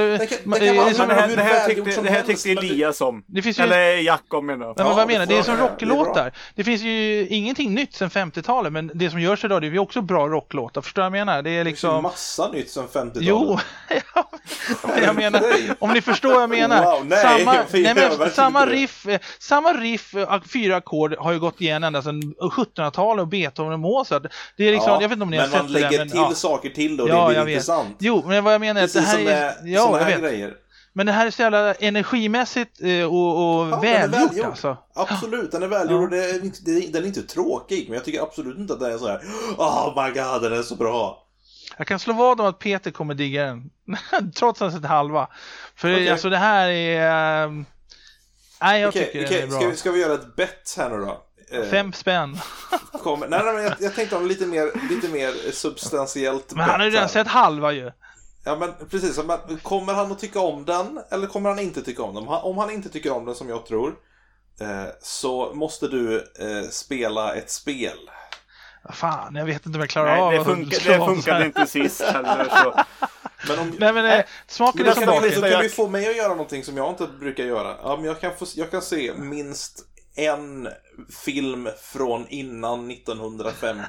Det här tyckte Elias om. Eller Jakob menar. Men vad jag menar, det är som rocklåtar. Det finns ju ingenting nytt sen 50-talet, men det som görs idag, det är ju också bra rocklåtar. Förstår jag menar? Det är liksom... Det finns massa nytt sen 50-talet. Jo, jag menar, om ni förstår vad jag menar. Wow, samma riff, 4 ackord har ju gått igen ända sedan 1700-talet och Beethoven och Mozart. Det är liksom, jag vet inte om ni har sett det. Men man lägger till saker till då, det blir intressant. Jo, men vad jag menar är att det här är... Såna här grejer. Men det här är så jävla energimässigt och välgjort alltså. Absolut, den är välgjord och den är inte tråkig. Men jag tycker absolut inte att den är så här. Oh my god, den är så bra. Jag kan slå vad om att Peter kommer digga den. Trots att det är halva. För alltså det här är... nej, jag tycker det är bra. Ska vi göra ett bett här nu då? 5 spänn. Nej, men jag tänkte om lite mer substantiellt. Men han har ju redan sett halva ju. Ja, men precis. Men kommer han att tycka om den eller kommer han inte tycka om den? Om han inte tycker om den, som jag tror, så måste du spela ett spel. Fan, jag vet inte om jag klarar av det funkade inte sist heller så. Men smaken är som baken. Så kan du få mig att göra någonting som jag inte brukar göra. Ja, men jag kan se minst en film från innan 1950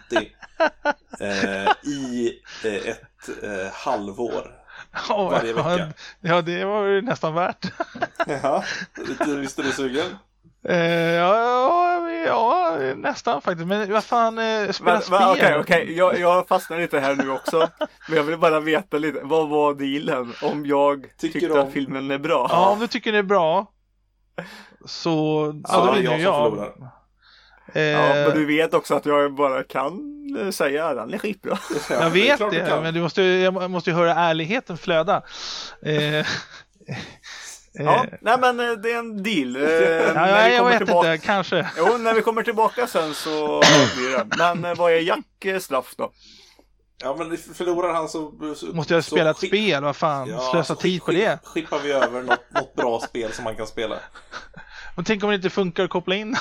i ett halvår varje vecka. Ja, det var ju nästan värt. Ja, visst är du sugen? Ja, nästan faktiskt. Men vad fan, spela spel? Okej. Jag fastnar lite här nu också. Men jag vill bara veta lite, vad var dealen? Om jag tyckte att filmen är bra. Ja, om du tycker det är bra så då vinner jag. Ja, men du vet också att jag bara kan säga att den är skitbra. Jag vet det, men jag måste ju höra ärligheten flöda. Ja, nej men det är en deal. Jag vet inte, kanske. Jo, när vi kommer tillbaka sen så blir det. Men vad är Jack straff då? Ja, men förlorar han så måste jag spela ett spel, vad fan, slösa tid på det. Skippar vi över något bra spel som man kan spela. Men tänk om det inte funkar att koppla in.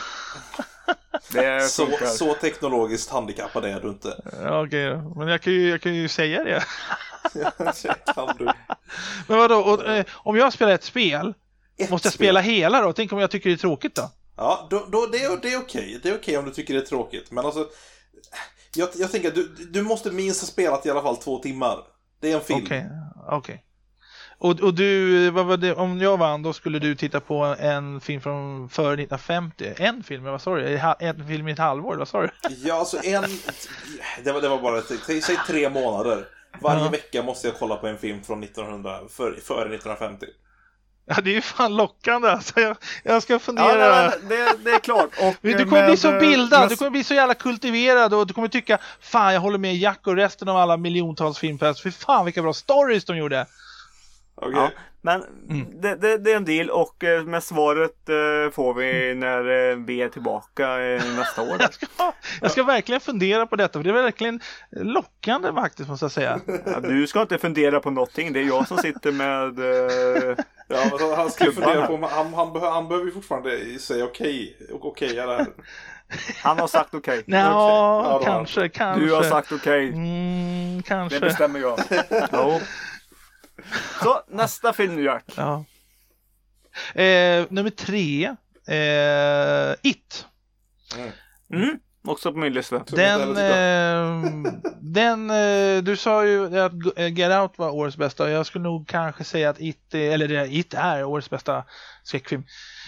Så teknologiskt handikappad är du inte. Ja, okej, men jag kan ju säga det. Kan du. Men vadå, om jag spelar ett spel, måste jag spela hela då? Tänk om jag tycker det är tråkigt då? Ja, då det är okej. Det är okej om du tycker det är tråkigt. Men alltså, jag tänker att du måste minst ha spelat i alla fall 2 timmar. Det är en film. Okej. Och du, vad var det, om jag vann då skulle du titta på en film från före 1950. En film, vad sa du? En film i ett halvår, vad sa du? Ja, alltså det var bara, säg 3 månader. Varje vecka måste jag kolla på en film från före 1950. Ja, det är ju fan lockande alltså. Jag ska fundera. Ja, det är klart. Och du kommer bli så bildad, du kommer bli så jävla kultiverad och du kommer tycka, fan jag håller med Jack och resten av alla miljontals filmfans. För fan vilka bra stories de gjorde. Okay. Ja, men det är en deal och med svaret får vi när vi är tillbaka nästa år. Jag ska verkligen fundera på detta, för det är verkligen lockande faktiskt, måste jag säga. Ja, du ska inte fundera på någonting, det är jag som sitter med ja, men han ska fundera på, han behöver ju fortfarande säga okej det här. Han har sagt okej. Ja, kanske. Du har sagt okej. Kanske. Det bestämmer jag. Ja. Så, nästa film nu, Jack. Ja. Nummer 3. It. Också på min lista. Du sa ju att Get Out var årets bästa. Jag skulle nog kanske säga att It är årets bästa skräckfilm.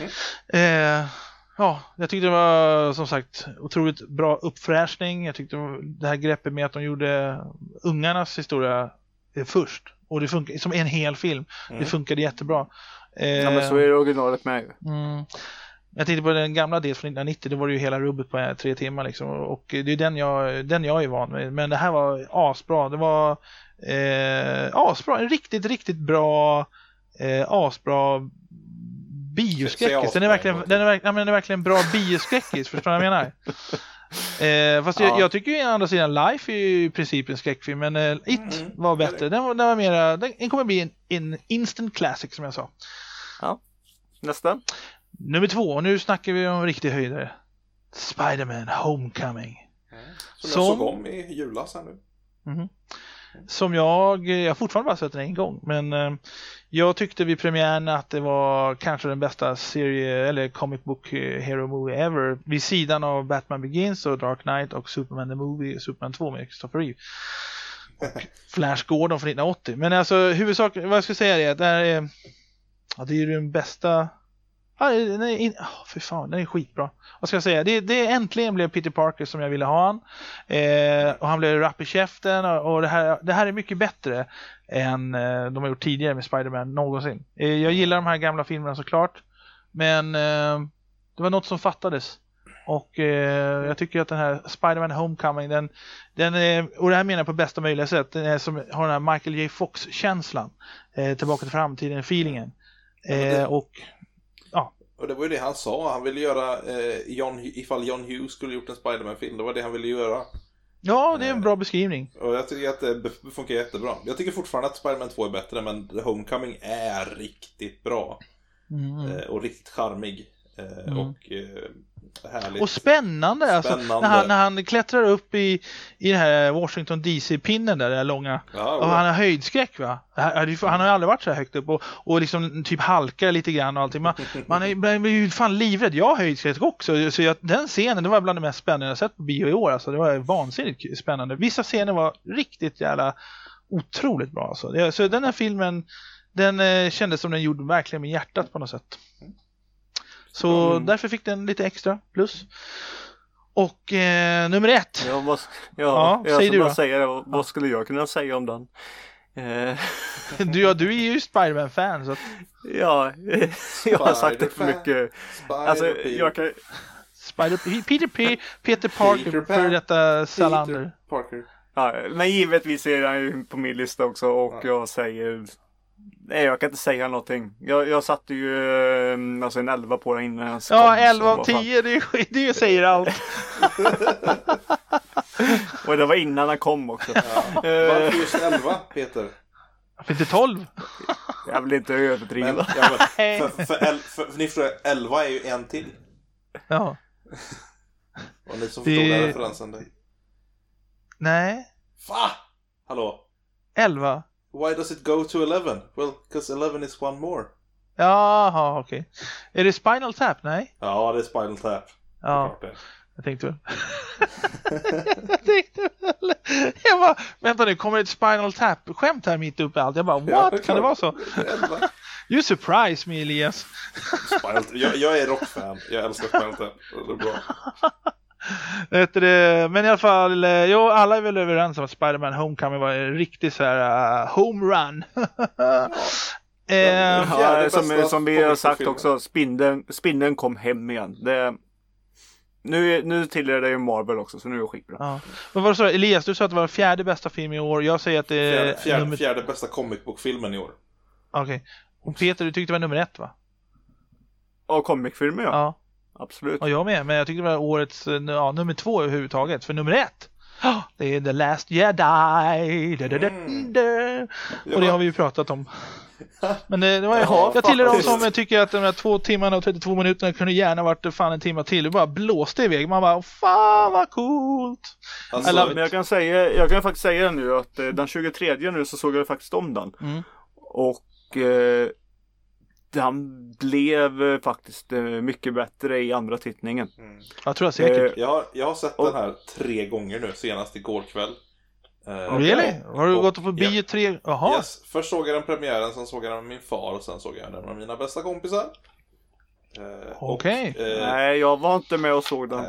Ja, jag tyckte det var som sagt otroligt bra uppfräschning. Jag tyckte det här greppet med att de gjorde ungarnas historia först. Och det funkar som en hel film. Det funkade jättebra. Ja, men så är det originalet med. Jag tänkte på den gamla del från 1990. Det var ju hela rubbet på 3 timmar liksom. Och det är den jag är van med. Men det här var asbra. Det var asbra. En riktigt bra asbra bioskräckis. Den är verkligen bra bioskräckis. Förstår du vad jag menar? Fast jag tycker ju å andra sidan Life är ju i princip en skräckfilm, men It var bättre. Den var mera, den kommer bli en instant classic som jag sa. Ja. Nästa. Nummer 2, nu snackar vi om riktig höjdare. Spider-Man Homecoming. Som jag såg om i julas här nu. Som jag fortfarande bara sett den en gång, men jag tyckte vid premiären att det var kanske den bästa serie eller comic book hero movie ever, vid sidan av Batman Begins och Dark Knight och Superman the Movie, Superman 2 med Christopher Reeve och Flash Gordon från 1980. Men alltså huvudsak, vad jag ska säga är att det är ju den bästa Ja, för fan, den är skitbra. Vad ska jag säga? Det äntligen blev Peter Parker som jag ville ha han. Och han blev rapp i käften. Och det här är mycket bättre än de har gjort tidigare med Spider-Man någonsin. Jag gillar de här gamla filmerna såklart. Men det var något som fattades. Och jag tycker att den här Spider-Man Homecoming, den är, och det här menar jag på bästa möjliga sätt, den är som har den här Michael J. Fox-känslan. Tillbaka till framtiden, feelingen. Och det var ju det han sa. Han ville göra, ifall John Hughes skulle gjort en Spider-Man-film, det var det han ville göra. Ja, det är en bra beskrivning. Och jag tycker att det funkar jättebra. Jag tycker fortfarande att Spider-Man 2 är bättre, men Homecoming är riktigt bra. Och riktigt charmig. Och härligt. Och spännande. Alltså, när han klättrar upp i den här Washington DC-pinnen där långa. Ja, och han har höjdskräck, va? Han har ju aldrig varit så här högt upp och liksom typ halkar lite grann och allting. Man blir ju fan livrädd. Jag har höjdskräck också. Så den scenen, det var bland det mest spännande jag sett på bio i år. Alltså, det var vansinnigt spännande. Vissa scener var riktigt jävla otroligt bra. Alltså. Så den här filmen, den kändes som den gjorde verkligen med hjärtat på något sätt. Så därför fick den lite extra plus. Och nummer 1. Säg du då. Vad skulle jag kunna säga om den? Du är ju Spider-Man-fan. Så att... Ja, jag har sagt det för mycket. Alltså, jag kan... Peter Parker, för detta Salander. Ja, men givetvis är han ju på min lista också. Och jag säger... Nej, jag kan inte säga någonting. Jag satte ju alltså en 11 på den innan jag kom. Ja, 11 av 10, det säger allt. Och det var innan han kom också. Ja. Varför just 11, Peter? Inte 12? Jag vill inte överdriva. För ni förstår, 11 är ju en till. Ja. Och ni som förstår den referensen där. Nej. Va? Hallå? 11? Why does it go to 11? Well, because 11 is one more. Jaha, okej. Är det Spinal Tap? Nej? Ja, det är Spinal Tap. Ja, jag tänkte väl. Jag bara, vänta nu, kommer ett Spinal Tap-skämt här mitt uppe i allt? Jag bara, what? Ja, kan det vara så? You surprise me, Elias. Jag är rockfan. Jag älskar Spinal Tap. Det är bra. Men i alla fall, alla är väl överens om att Spider-Man Homecoming var en riktig så här home run. Som vi har sagt också, Spindeln kom hem igen. Nu tillhör det ju Marvel också, så nu är det skitbra. Ja. Men vad sa du, Elias? Du sa att det var 4:e bästa film i år. Jag säger att det är fjärde bästa comicbook-filmen i år. Okej. Och Peter, du tyckte det var nummer 1, va? Och comicfilmer, ja. Absolut. Och jag med, men jag tyckte det var årets nummer 2 överhuvudtaget. För nummer 1, det är The Last Jedi. Och det har vi ju pratat om. Men det var jag tillhör de som tycker att de här 2 timmarna och 32 minuterna kunde gärna varit fan en timme till. Det bara blåste iväg. Man bara, fan vad coolt. Alltså, men jag kan faktiskt säga nu att den 23 nu så såg jag faktiskt om den. Och den blev faktiskt mycket bättre i andra tittningen. Jag tror säkert. Jag har sett den här 3 gånger nu, senast igår kväll. Really? Har du gått på bio 3? Jaha. Yes. Först såg jag den premiären, sen såg jag den med min far och sen såg jag den med mina bästa kompisar. Okej. Nej, jag var inte med och såg den.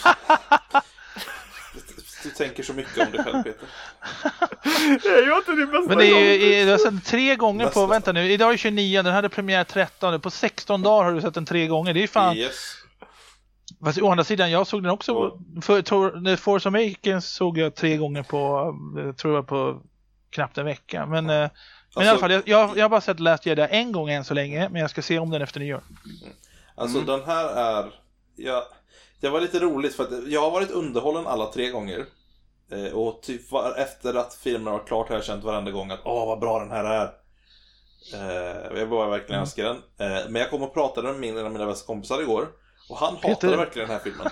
Du tänker så mycket om dig själv, Peter. Jag är inte din bästa. Men det är alltså 3 gånger på, vänta nu, idag är 29, den hade premiär 13, på 16 dagar har du sett den 3 gånger, det är fan. Yes. Fast å andra sidan, jag såg den också, för Force Awakens såg jag 3 gånger på, tror jag på knappt en vecka, men i alla fall, jag har bara sett Last Jedi en gång än så länge, men jag ska se om den efter nyår. Alltså den här är, det var lite roligt för att jag har varit underhållen alla 3 gånger. Och typ efter att filmen var klart har jag känt varenda gång att vad bra den här är. Jag var verkligen älskar den. Men jag kom och pratade med en av mina bästa kompisar igår. Och han hatade verkligen den här filmen.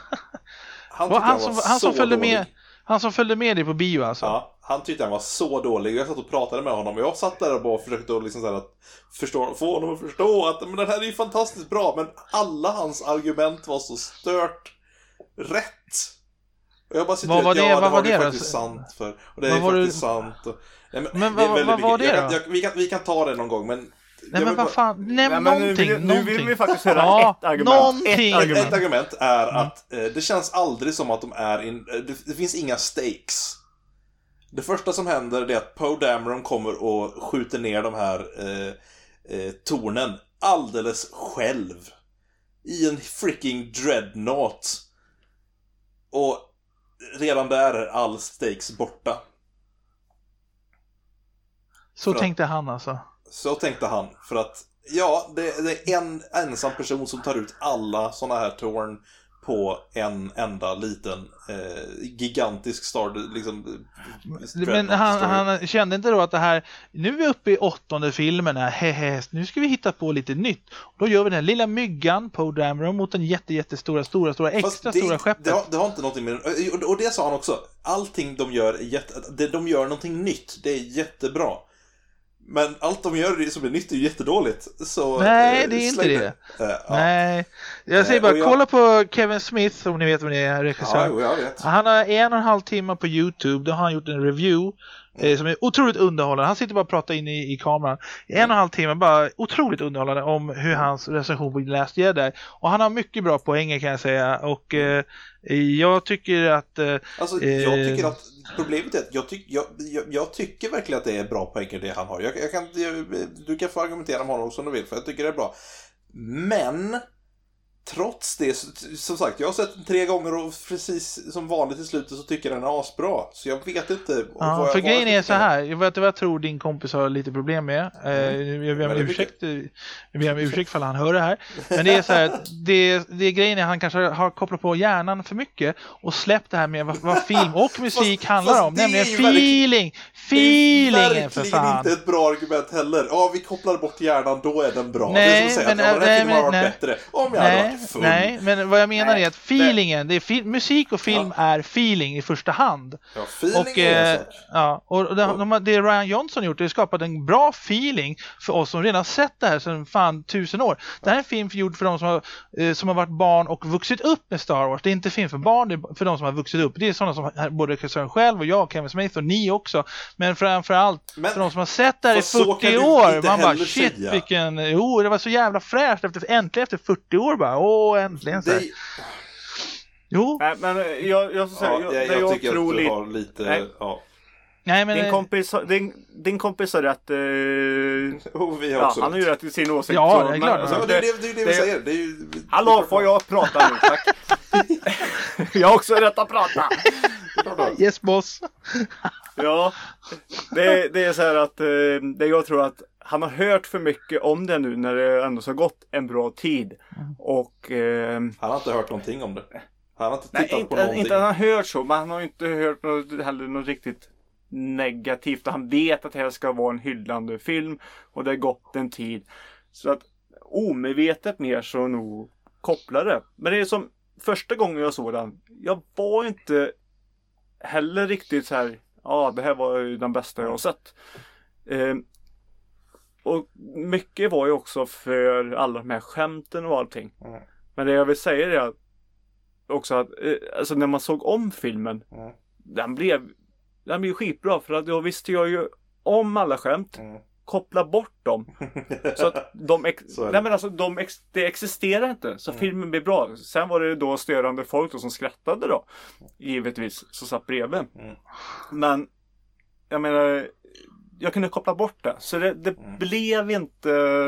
Han som följde med dig på bio alltså. Ja, han tyckte den var så dålig. Jag satt och pratade med honom och jag satt där och bara försökte liksom så här att få honom att förstå att men den här är ju fantastiskt bra, men alla hans argument var så stört rätt. Och jag bara sitter vad var det? Vad var det faktiskt sant för. Och det är faktiskt sant. Men vad var det då? Vi kan ta det någon gång, men Nej men vad fan, nämn någonting. Nu vill vi faktiskt höra ett argument. Ett argument är att det känns aldrig som att de är det finns inga stakes. Det första som händer är att Poe Dameron kommer och skjuter ner de här tornen alldeles själv i en freaking dreadnought. Och redan där är all stakes borta. Så tänkte han alltså. Så tänkte han, för att det är en ensam person som tar ut alla såna här torn på en enda liten gigantisk star liksom. Men han kände inte då att det här, nu är vi uppe i 8:e filmen här, nu ska vi hitta på lite nytt. Då gör vi den här lilla myggan Poe Dameron mot en jättestora extra stora skeppet. Det har inte någonting med, och det sa han också. Allting de gör de gör någonting nytt. Det är jättebra. Men allt de gör som är nytt är ju jättedåligt. Så, nej, det är inte det. Nej. Jag säger bara, kolla på Kevin Smith, om ni vet vem det är, regissör. Ja, jag vet. Han har 1,5 timmar på YouTube. Då har han gjort en review som är otroligt underhållande. Han sitter bara och pratar in i kameran. 1,5 timmar, bara otroligt underhållande om hur hans recension på Last Jedi. Och han har mycket bra poänger, kan jag säga. Och jag tycker att... jag tycker att problemet är att jag tycker verkligen att det är bra poänger det han har. Du kan få argumentera om honom som du vill, för jag tycker det är bra. Men trots det, som sagt, jag har sett den 3 gånger och precis som vanligt i slutet så tycker jag den är asbra. Så jag vet inte för grejen är så här, jag tror din kompis har lite problem med. Jag ber om ursäkt för att han hör det här. Men det är så här, det grejen är att han kanske har kopplat på hjärnan för mycket och släppt det här med vad film och musik handlar om, nämligen feeling. Feelingen, för fan. Det är verkligen inte ett bra argument heller. Ja, vi kopplar bort hjärnan, då är den bra. Nej, det är som att säga att den här filmen har varit bättre om jag hade varit full. Nej, men vad jag menar är att feelingen, det är musik och film är feeling i första hand. Ja, feeling är en sak. Ja, och det Rian Johnson gjort, det har skapat en bra feeling för oss som redan sett det här sedan fan 1000 år. Det här är en film gjord för de som har varit barn och vuxit upp med Star Wars. Det är inte en film för barn, det är för de som har vuxit upp. Det är sådana som både regissören själv och jag, Kevin Smith och ni också. Men framförallt för de som har sett det här i 40 år. Man bara, shit, vilken... Jo, det var så jävla fräscht äntligen efter 40 år bara. Äntligen så här. Jo. Nej, men jag tycker tror att du har lite... Nej, men din kompis har rätt. Vi har också han har ju rätt i sin åsikt. Ja, det är klart. Alltså, det är det vi säger. Det är ju, hallå, får jag prata nu? Tack. Jag har också rätt att prata. Yes, boss. Ja, det är så här att jag tror att han har hört för mycket om det nu när det ändå så har gått en bra tid. Och han har inte hört någonting om det. Han har inte tittat på någonting. Inte han har hört så, men han har inte hört något riktigt negativt. Han vet att det här ska vara en hyllande film och det har gått en tid. Så att omedvetet mer så nog kopplar det. Men det är som första gången jag såg den, jag var inte heller riktigt så här, det här var ju den bästa jag har sett. Och mycket var ju också för alla de här skämten och allting. Men det jag vill säga är också att alltså när man såg om filmen, den blev skitbra, för att då visste jag ju om alla skämt, koppla bort dem. Så att det existerar inte. Så filmen blir bra. Sen var det då störande folk då som skrattade då. Givetvis, så satt bredvid. Men jag menar, jag kunde koppla bort det. Så det blev inte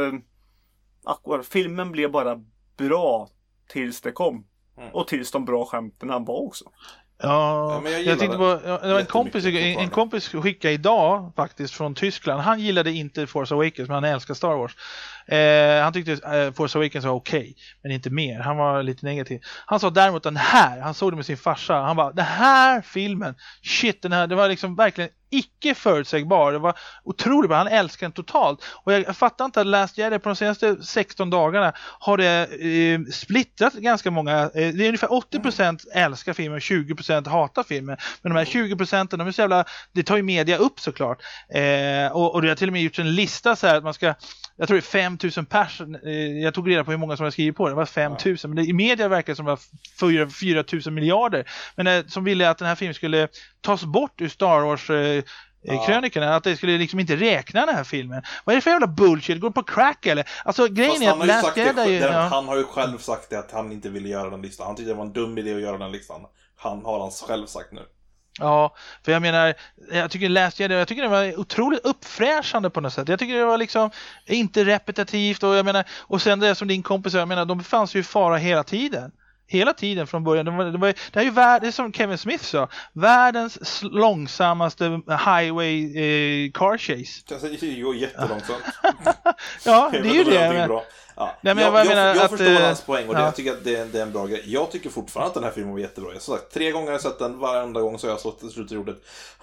filmen blev bara bra tills det kom. Och tills de bra skämten var också. Ja, jag tänkte på, det var en kompis skickade idag faktiskt från Tyskland. Han gillade inte Force Awakens, men han älskar Star Wars. Han tyckte Force Awakens var okej, men inte mer. Han var lite negativ. Han sa däremot han såg det med sin farsa. Han bara, den här filmen, shit, det var liksom verkligen icke förutsägbar. Det var otroligt bra. Han älskar den totalt. Och jag fattar inte att Last Jedi på de senaste 16 dagarna har det splittrat ganska många. Det är ungefär 80% älskar filmen och 20% hatar filmen. Men de här 20% de är så jävla, det tar ju media upp såklart. Och det har till och med gjort en lista så här att man ska, jag tror det är 5000 pers. Jag tog reda på hur många som har skrivit på det. Det var 5000. Men i media verkar det som att det var 4000 miljarder. Men som ville att den här filmen skulle tas bort ur Star Wars krönikorna, att det skulle liksom inte räkna den här filmen. Vad är det för jävla bullshit? Går på crack eller? Alltså grejen är att Last Jedi han har ju själv sagt det, att han inte ville göra den listan. Han tyckte det var en dum idé att göra den listan. Han har hans själv sagt nu. Ja, för jag menar, jag tycker det var otroligt uppfräschande på något sätt. Jag tycker det var liksom inte repetitivt, och jag menar, och sen det som din kompis, jag menar, de fanns ju i fara hela tiden från början. Det är ju det är som Kevin Smith sa, världens långsammaste highway car chase. Det går jättelångsamt. Ja, det är ju det. Bra. Ja. Nej, men jag förstår hans poäng, och jag tycker att det är en bra grej. Jag tycker fortfarande att den här filmen var jättebra. Jag har sagt 3 gånger har jag sett den, varenda gång så har jag slått till slut i ordet.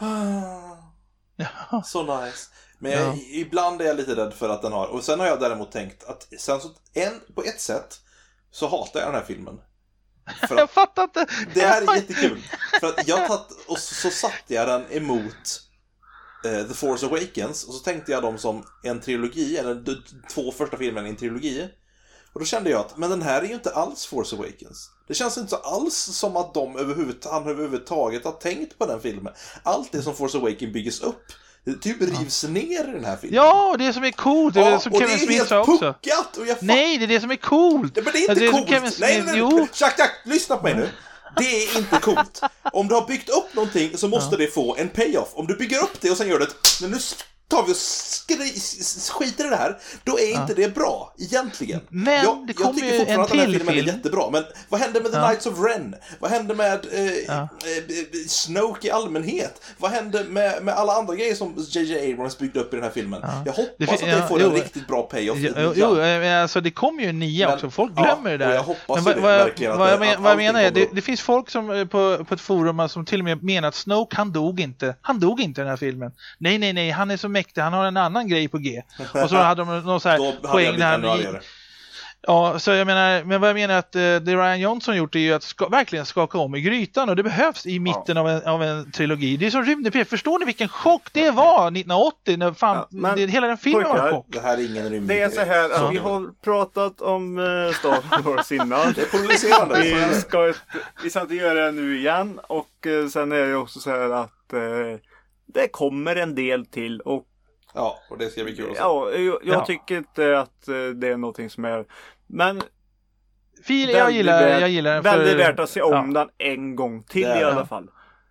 Så nice. Men ibland är jag lite rädd för att den har. Och sen har jag däremot tänkt att sen så, på ett sätt så hatar jag den här filmen. För jag fattar inte. Det här är jättekul. För att jag och så satte jag den emot The Force Awakens, och så tänkte jag dem som en trilogi, eller 2 första filmerna i en trilogi. Och då kände jag att, men den här är ju inte alls Force Awakens. Det känns inte alls som att han överhuvudtaget har tänkt på den filmen. Allt det som Force Awakens byggs upp, det typ rivs ner i den här filmen. Ja, det som är coolt, det som Kevin Smith sa också. Puckat, nej, det är det som är coolt. Men det är inte coolt. Nej. Jack, lyssna på mig nu. Det är inte coolt. Om du har byggt upp någonting så måste det få en payoff. Om du bygger upp det och sen gör det, men nu tar vi och skiter i det här, då är inte det bra egentligen. Men det kommer ju en till film. Jag tycker fortfarande att den här filmen är jättebra. Men vad hände med The Knights of Ren? Vad hände med Snoke i allmänhet? Vad hände med alla andra grejer som J.J. Abrams byggde upp i den här filmen? Jag hoppas att det får en riktigt bra payoff. Alltså det kommer ju en 9 också. Folk glömmer det där. Jag hoppas verkligen vad jag menar är, det finns folk som på ett forum som till och med menar att Snoke, han dog inte i den här filmen. Nej, han är så mäktig. Han har en annan grej på G. Och så hade de någon så här poäng där. Ja, så jag menar, men vad jag menar att det Ryan Johnson gjort är ju att verkligen skaka om i grytan, och det behövs i mitten av en trilogi. Det är som rymdepil. Förstår ni vilken chock det var 1980 när hela den filmen var en chock? Det här är ingen rymdepil. Det är så här att vi har pratat om Star Wars innan. Det är polariserande. Vi ska inte göra det nu igen, och sen är det också så här att det kommer en del till, och och det ska bli kul att se. Ja, jag tycker inte att det är någonting som är, men jag gillar den. Väldigt värt att se om den en gång till i alla fall.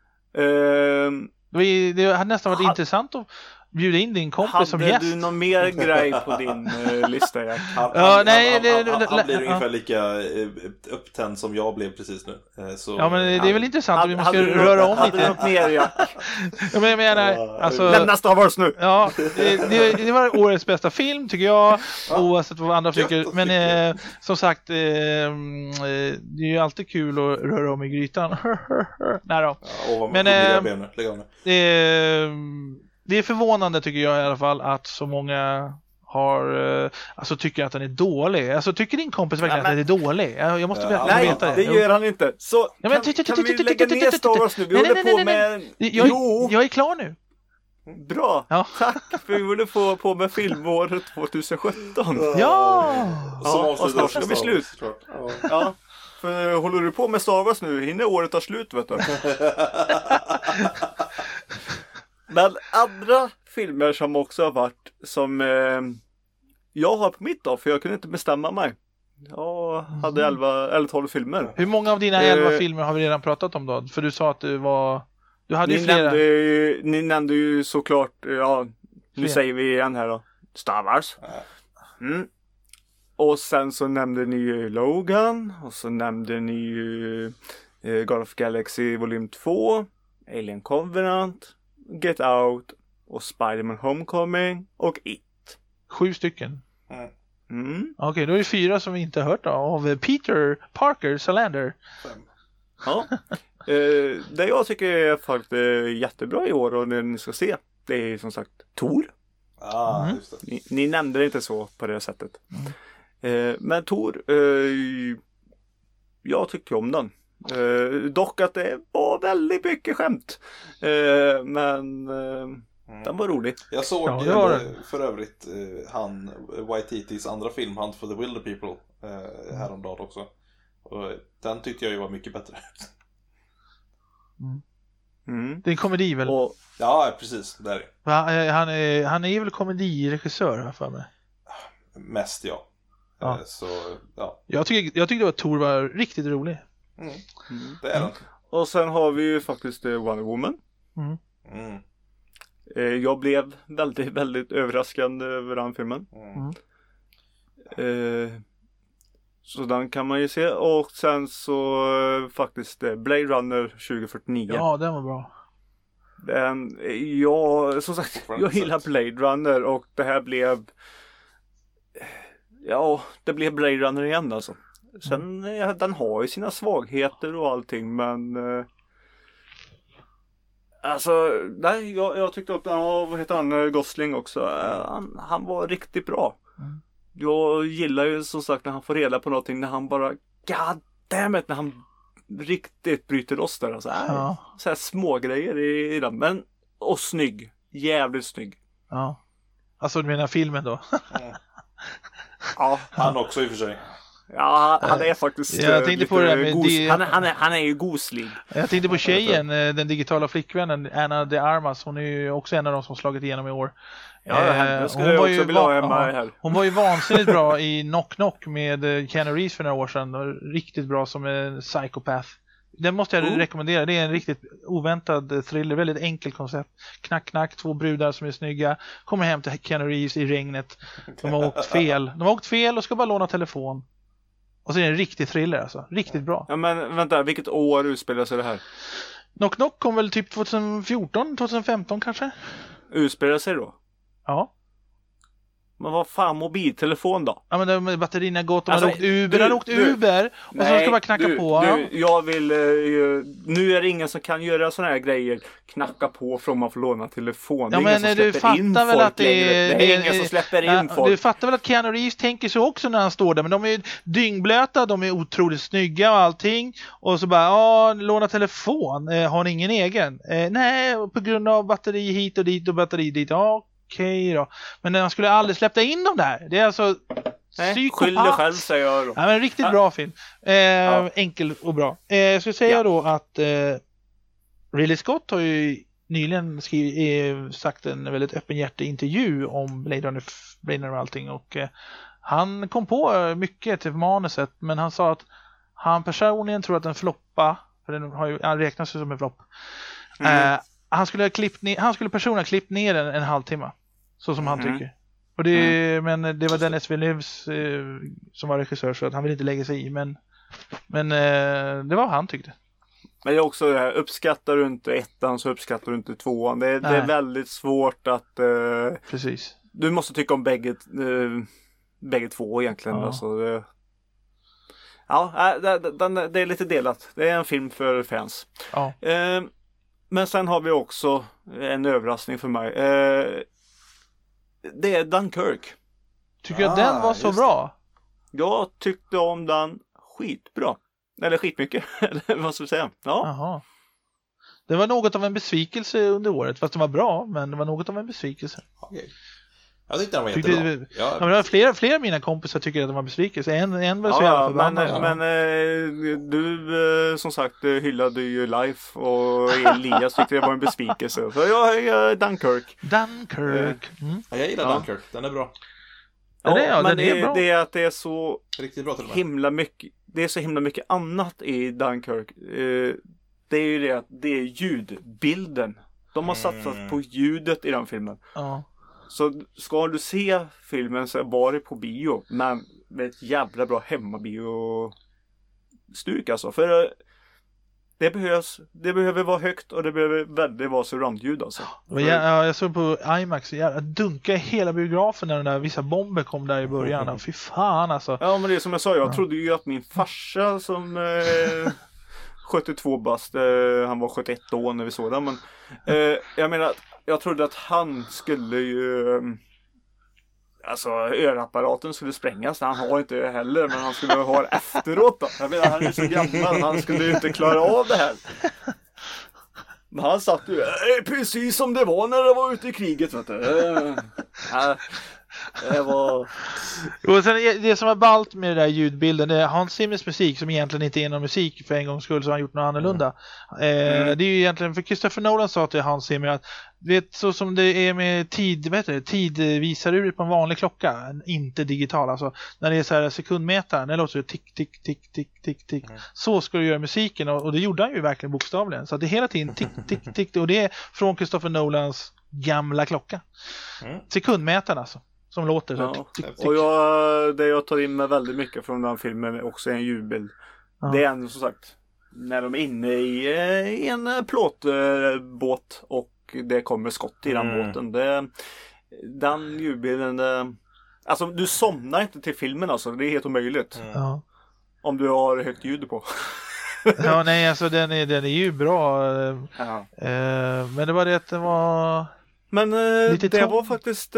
Det hade nästan varit intressant att bjuda in din kompis som gäst. Hade du någon mer grej på din lista, Jack? Han blir ungefär lika upptänd som jag blev precis nu. Så, ja, men det är väl intressant att vi måste röra om lite. Hade du något mer, Jack? Men jag menar, alltså, lämna Star Wars nu! Ja, det var årets bästa film, tycker jag. Oavsett vad andra tycker. Men som sagt, det är ju alltid kul att röra om i grytan. Nej då. Men det är förvånande, tycker jag i alla fall, att så många har tycker att den är dålig. Alltså, tycker din kompis verkligen att den är dålig? Jag måste veta nej, det gör han inte. Så kan vi lägga ner Star Wars nu? Vi håller på med... Jag är klar nu. Bra, tack. För vi håller på med filmåret 2017. Och snart ska vi slut. Ja. För håller du på med Star Wars nu, hinner året ta slut, vet du. Men andra filmer som också har varit, som jag har på mitt, för jag kunde inte bestämma mig. Jag hade 11 eller 12 filmer. Hur många av dina 11 filmer har vi redan pratat om då? För du sa att du hade ju flera. Ni nämnde ju såklart, nu säger vi igen här då, Star Wars. Och sen så nämnde ni ju Logan, och så nämnde ni ju Guardians of the Galaxy Volym 2, Alien Covenant, Get Out och Spider-Man Homecoming och It. 7 stycken. Okej, då är det 4 som vi inte har hört av Peter Parker Salander. 5. Ja. Det jag tycker är faktiskt jättebra i år, och det ni ska se, det är som sagt Thor. Just det. Ni nämnde det inte så på det sättet. Men Thor, jag tyckte om den. Dock att det var väldigt mycket skämt. Men den var rolig. Jag såg för övrigt Waititis andra film, Hunt for the Wilder People, häromdagen också. Och den tyckte jag ju var mycket bättre. Det är en komedi väl? Ja, precis. Där. Han är väl komediregissör för mig. Mest ja. Så, ja. Jag tyckte att Thor var riktigt rolig. Det är den. Och sen har vi ju faktiskt Wonder Woman. Jag blev väldigt, väldigt överraskad över den filmen. Så den kan man ju se. Och sen så faktiskt Blade Runner 2049. Ja, den var bra. Som sagt, jag gillar Blade Runner och det här blev... Ja, det blev Blade Runner igen alltså. Sen, den har ju sina svagheter och allting, men... Alltså, nej, jag tyckte att vad heter han, Gosling också. Han var riktigt bra. Jag gillar ju som sagt när han får reda på någonting, när han bara, goddammit, när han riktigt bryter loss där. Alltså, så här små grejer i den, men och snygg. Jävligt snygg. Ja. Alltså du menar filmen då? Ja. Han också i och för sig. Ja, han är faktiskt jag tänkte på det där med han är ju goslig. Jag tänkte på tjejen, den digitala flickvännen Anna de Armas. Hon är ju också en av de som slagit igenom i år. Ja, skulle jag också vilja ha hemma här. Hon var ju vansinnigt bra i Knock Knock med Keanu Reeves för några år sedan. Riktigt bra som en psychopath. Den måste jag rekommendera. Det är en riktigt oväntad thriller. Väldigt enkel koncept. Knack, knack. 2 brudar som är snygga. Kommer hem till Keanu Reeves i regnet. De har åkt fel och ska bara låna telefon. Och så är det en riktig thriller alltså. Riktigt bra. Ja, men vänta. Vilket år utspelar sig det här? Knock Knock kom väl typ 2014, 2015 kanske? Utspelar sig då? Ja. Men vad fan, mobiltelefon då? Ja, men batterierna gått. De hade åkt Uber. Och så ska bara knacka på. Jag vill nu är det ingen som kan göra såna här grejer. Knacka på från man får låna telefon. Det är ingen som släpper in folk att det är ingen som släpper in folk. Du fattar väl att Keanu Reeves tänker så också när han står där. Men de är dyngblöta, de är otroligt snygga och allting. Och så bara, låna telefon. Har ni ingen egen? Nej, på grund av batteri hit och dit och batteri dit. Okej då. Men han skulle aldrig släppa in dem där. Det är alltså skyll dig själv, säger jag då. Ja, men riktigt bra film. Enkel och bra. Jag skulle säga då att Ridley Scott har ju nyligen sagt en väldigt öppenhjärtig intervju om Blade Runner och allting. Och han kom på mycket till manuset, men han sa att han personligen tror att den floppa, för den har ju räknats som en flopp. Han skulle personligen ha klippt ner den en halvtimme. Så som han tycker. Och men det var Denis Villeneuve som var regissör, så att han vill inte lägga sig i. Men det var vad han tyckte. Men jag också uppskattar du inte ettan så uppskattar du inte tvåan. Det är väldigt svårt att... Precis. Du måste tycka om bägge två egentligen. Ja. Alltså, det är lite delat. Det är en film för fans. Ja. Men sen har vi också en överraskning för mig. Det är Dunkirk. Tycker jag den var så bra? Jag tyckte om den skitbra. Eller skitmycket. Eller vad ska vi säga? Ja. Aha. Det var något av en besvikelse under året. Fast det var bra, men det var något av en besvikelse. Okay. Jag tyckte den var jättebra. Ja, men det var flera av mina kompisar tycker att det var besvikelse. En var så jävla förbannad. Men du som sagt hyllade ju Life och Elias tyckte det var en besvikelse. Så jag är Dunkirk. Ja, jag gillar Dunkirk. Den är bra. Ja, men den är bra. Det är att det är så riktigt bra till himla mycket. Det är så himla mycket annat i Dunkirk. Det är ju det att det är ljudbilden. De har satsat på ljudet i den filmen. Ja. Så ska du se filmen så var det på bio. Men med ett jävla bra hemmabio-stuk alltså. För det behöver vara högt och det behöver väldigt vara surroundljud alltså. Jag såg på IMAX, dunka i hela biografen när den där vissa bomber kom där i början. Fy fan alltså. Ja, men det är som jag sa, jag trodde ju att min farsa som 72 bast, han var 71 år när vi såg den. Men jag menar, jag trodde att han skulle ju... Alltså örapparaten skulle sprängas. Han har inte det heller, men han skulle ha det efteråt då. Jag menar, han är så gammal. Han skulle ju inte klara av det här. Men han satt ju precis som det var när det var ute i kriget, vet du. Det var... Och sen det som var ballt med det där ljudbilden, det är Hans Zimmers musik som egentligen inte är någon musik för en gångs skull, så har han gjort något annorlunda. Det är ju egentligen, för Christopher Nolan sa till Hans Zimmer att vet, så som det är med tidvisaruret på en vanlig klocka, inte digital, alltså när det är så här sekundmätaren, det låter tick tick tick tick tick tick. Så ska du göra musiken, och det gjorde han ju verkligen bokstavligen. Så det är hela tiden tick tick tick, och det är från Christopher Nolans gamla klocka. Sekundmätaren alltså. Som låter så. Ja. Tick, tick, tick. Och det jag tar in med väldigt mycket från den filmen är också en ljudbild. Ja. Det är ändå som sagt när de är inne i en plåtbåt och det kommer skott i den båten. Den ljudbilden, alltså du somnar inte till filmen alltså. Det är helt omöjligt. Ja. Om du har högt ljud på. Ja, nej, alltså den är ju bra. Ja. Men det var det att det var... Men det var faktiskt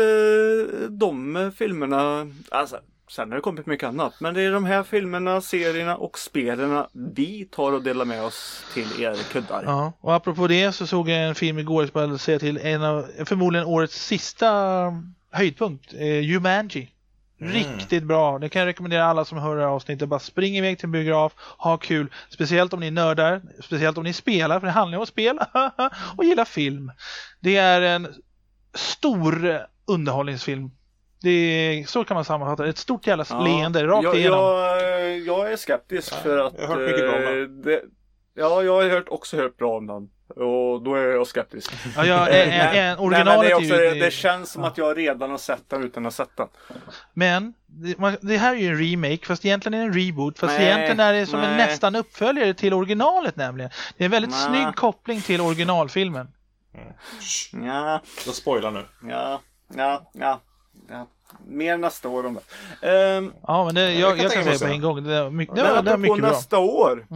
de filmerna, alltså sen har det kommit mycket annat, men det är de här filmerna, serierna och spelarna vi tar och delar med oss till er kuddar. Ja, och apropå det så såg jag en film igår som jag säga till en av förmodligen årets sista höjdpunkt, Jumanji. Riktigt bra. Det kan jag rekommendera alla som hör det här avsnittet. Bara spring iväg till en biograf, ha kul. Speciellt om ni är nördar, speciellt om ni spelar, för det handlar om att spela och gilla film. Det är en stor underhållningsfilm. Så kan man sammanfatta det. Ett stort jävla leende rakt igenom. Jag är skeptisk för att jag har hört mycket bra om den. jag har också hört bra om den. Och då är jag skeptisk. Ja, originalet det känns som att jag redan har sett den utan att ha sett den. Men det här är ju en remake, fast egentligen är det en reboot. Fast egentligen är det som en nästan uppföljare till originalet nämligen. Det är en väldigt snygg koppling till originalfilmen. Ja. Jag spoilar nu. Ja. Mer nästa år om det. Ja, men jag kan säga på en gång. Det är mycket bra. Nästa år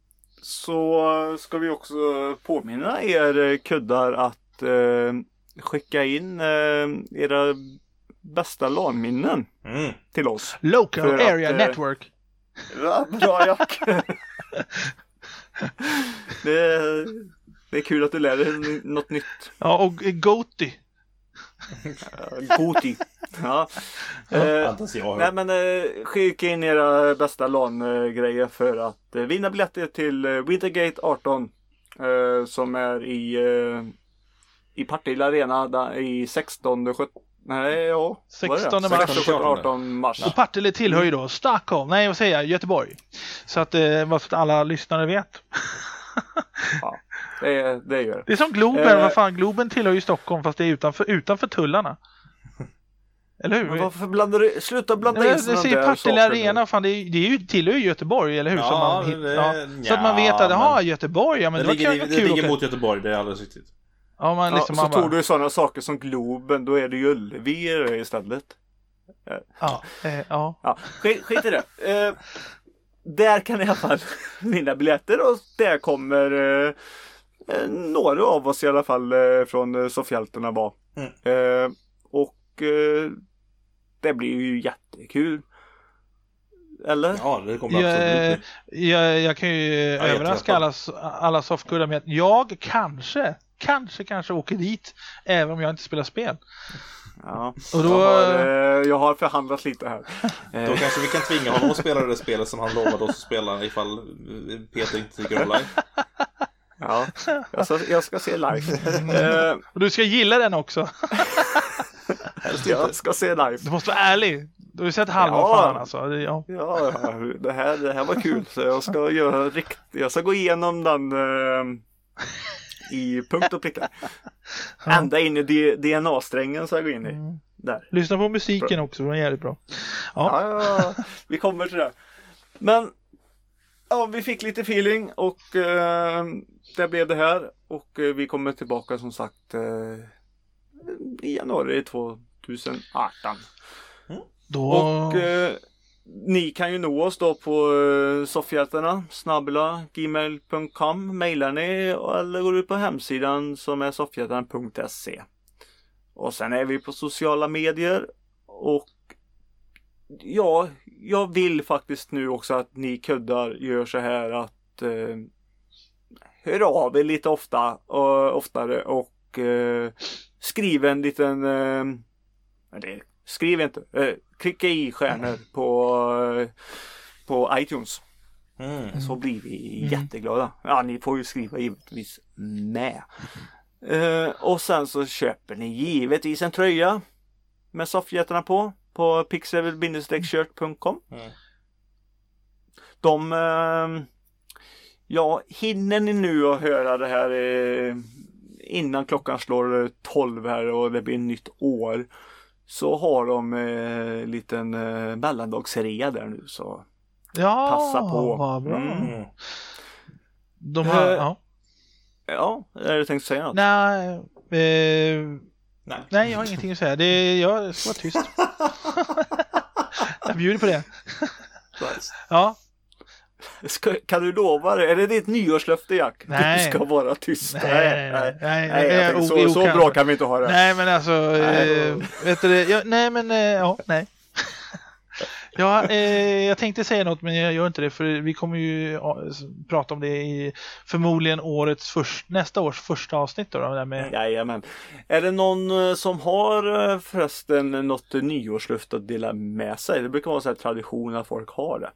så ska vi också påminna er kuddar att skicka in era bästa LAN-minnen till oss. Local Area Network. Ja, bra Jack. Det är kul att du lär dig något nytt. Ja, och Goti. Goti. Ja. Nej, men skicka in era bästa LAN-grejer för att vinna biljetter till Wintergate 18 som är i Partille Arena där, i 16 18 mars. Och Partille tillhör ju då Stockholm. Nej, vad säger jag? Göteborg. Så att alla lyssnare vet. Ja, det gör det. Det är som Globen, vad fan, Globen tillhör ju Stockholm fast det är utanför tullarna. Eller hur? Men varför sluta blanda in sådana där saker? Partille Arena, fan, det tillhör ju Göteborg, eller hur? Ja, så att man vet att Göteborg, ja, men det ligger mot Göteborg, det är alldeles riktigt. Ja, man liksom så tog du sådana saker som Globen, då är det ju Ullevi istället. Ja. Skit i det. Där kan i alla fall vinna biljetter och där kommer några av oss i alla fall från Soffhjältarna vara. Och det blir ju jättekul. Eller? Ja, det kommer absolut bli. Jag kan ju överraska alla soffkuddar med att jag kanske åker dit även om jag inte spelar spel. Ja, och då... jag har förhandlat lite här. Då kanske vi kan tvinga honom att spela det spelet som han lovade oss att spela ifall Peter inte tycker om live. Ja, jag ska se live. Och du ska gilla den också. Jag ska se live. Du måste vara ärlig. Du har ju sett halva fan alltså. Ja, det här var kul. Så jag ska jag ska gå igenom den i punkt och prickar. Ända in i DNA-strängen så jag går in i. Där. Lyssna på musiken också, den är jävligt bra. Ja, vi kommer till det. Men vi fick lite feeling och det blev det här. Och vi kommer tillbaka som sagt i januari 2018. Och ni kan ju nå oss då på soffhjältarna @gmail.com, mailar ni eller går ut på hemsidan som är soffhjältarna.se. Och sen är vi på sociala medier och jag vill faktiskt nu också att ni kuddar gör så här att hör av er lite oftare och skriv en liten skriv inte. Klicka i stjärnor på iTunes. Så blir vi jätteglada. Ja, ni får ju skriva givetvis med. Och sen så köper ni givetvis en tröja med soffjättarna på pixel-shirt.com. Hinner ni nu att höra det här innan klockan slår 12 här och det blir nytt år, så har de liten mellandagsrea där nu, så passa på. Vad bra. De har, Ja, är du tänkt säga något? Nej, jag har ingenting att säga. Jag ska vara tyst. Jag bjuder på det. Ja. Kan du lova det? Är det ditt nyårslöfte, Jack? Nej. Du ska vara tyst. Nej, så bra kan vi inte ha det. Nej, men alltså vet du det? Nej. Jag tänkte säga något, men jag gör inte det, för vi kommer ju prata om det i förmodligen nästa års första avsnitt då, där med... Jajamän. Är det någon som har förresten något nyårslöfte att dela med sig? Det brukar vara så här tradition att folk har det.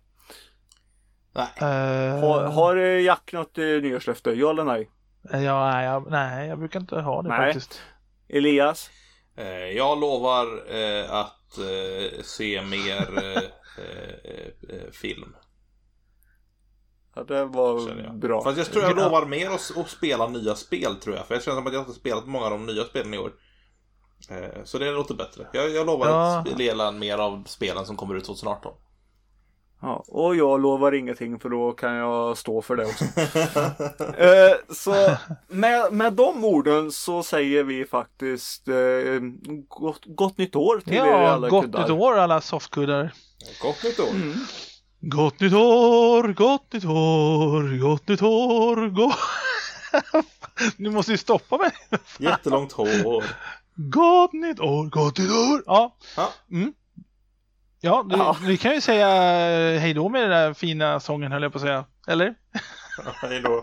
Nej. Har Jack något nyårslöfte? Ja eller nej? Nej, jag brukar inte ha det faktiskt. Elias? Jag lovar att se mer film. Ja, det var bra. Fast jag tror jag lovar mer att spela nya spel, tror jag. För jag känner som att jag inte spelat många av de nya spelen i år. Så det låter bättre. Jag lovar att spela mer av spelen som kommer ut 2018. Ja, och jag lovar ingenting, för då kan jag stå för det också. Så med de orden så säger vi faktiskt gott nytt år till er alla gott kuddar. Nytt år alla softkuddar. Gott nytt år. Gott nytt år, gott nytt år, gott nytt år, Nu måste ju stoppa mig. Jättelångt hår. Gott nytt år, gott nytt år. Vi kan ju säga hej då med den där fina sången, höll jag på att säga. Eller? Hej då.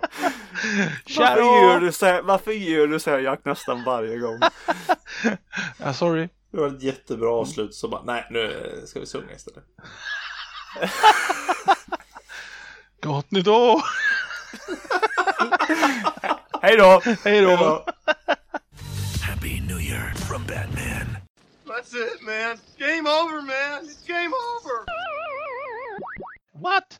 Varför gör du så här, Jack, nästan varje gång? Sorry. Det var ett jättebra avslut, så bara, nej, nu ska vi sjunga istället. Gott nytt år. Hej då. Hej då. Happy New Year from Batman. That's it, man. Game over, man. It's game over. What?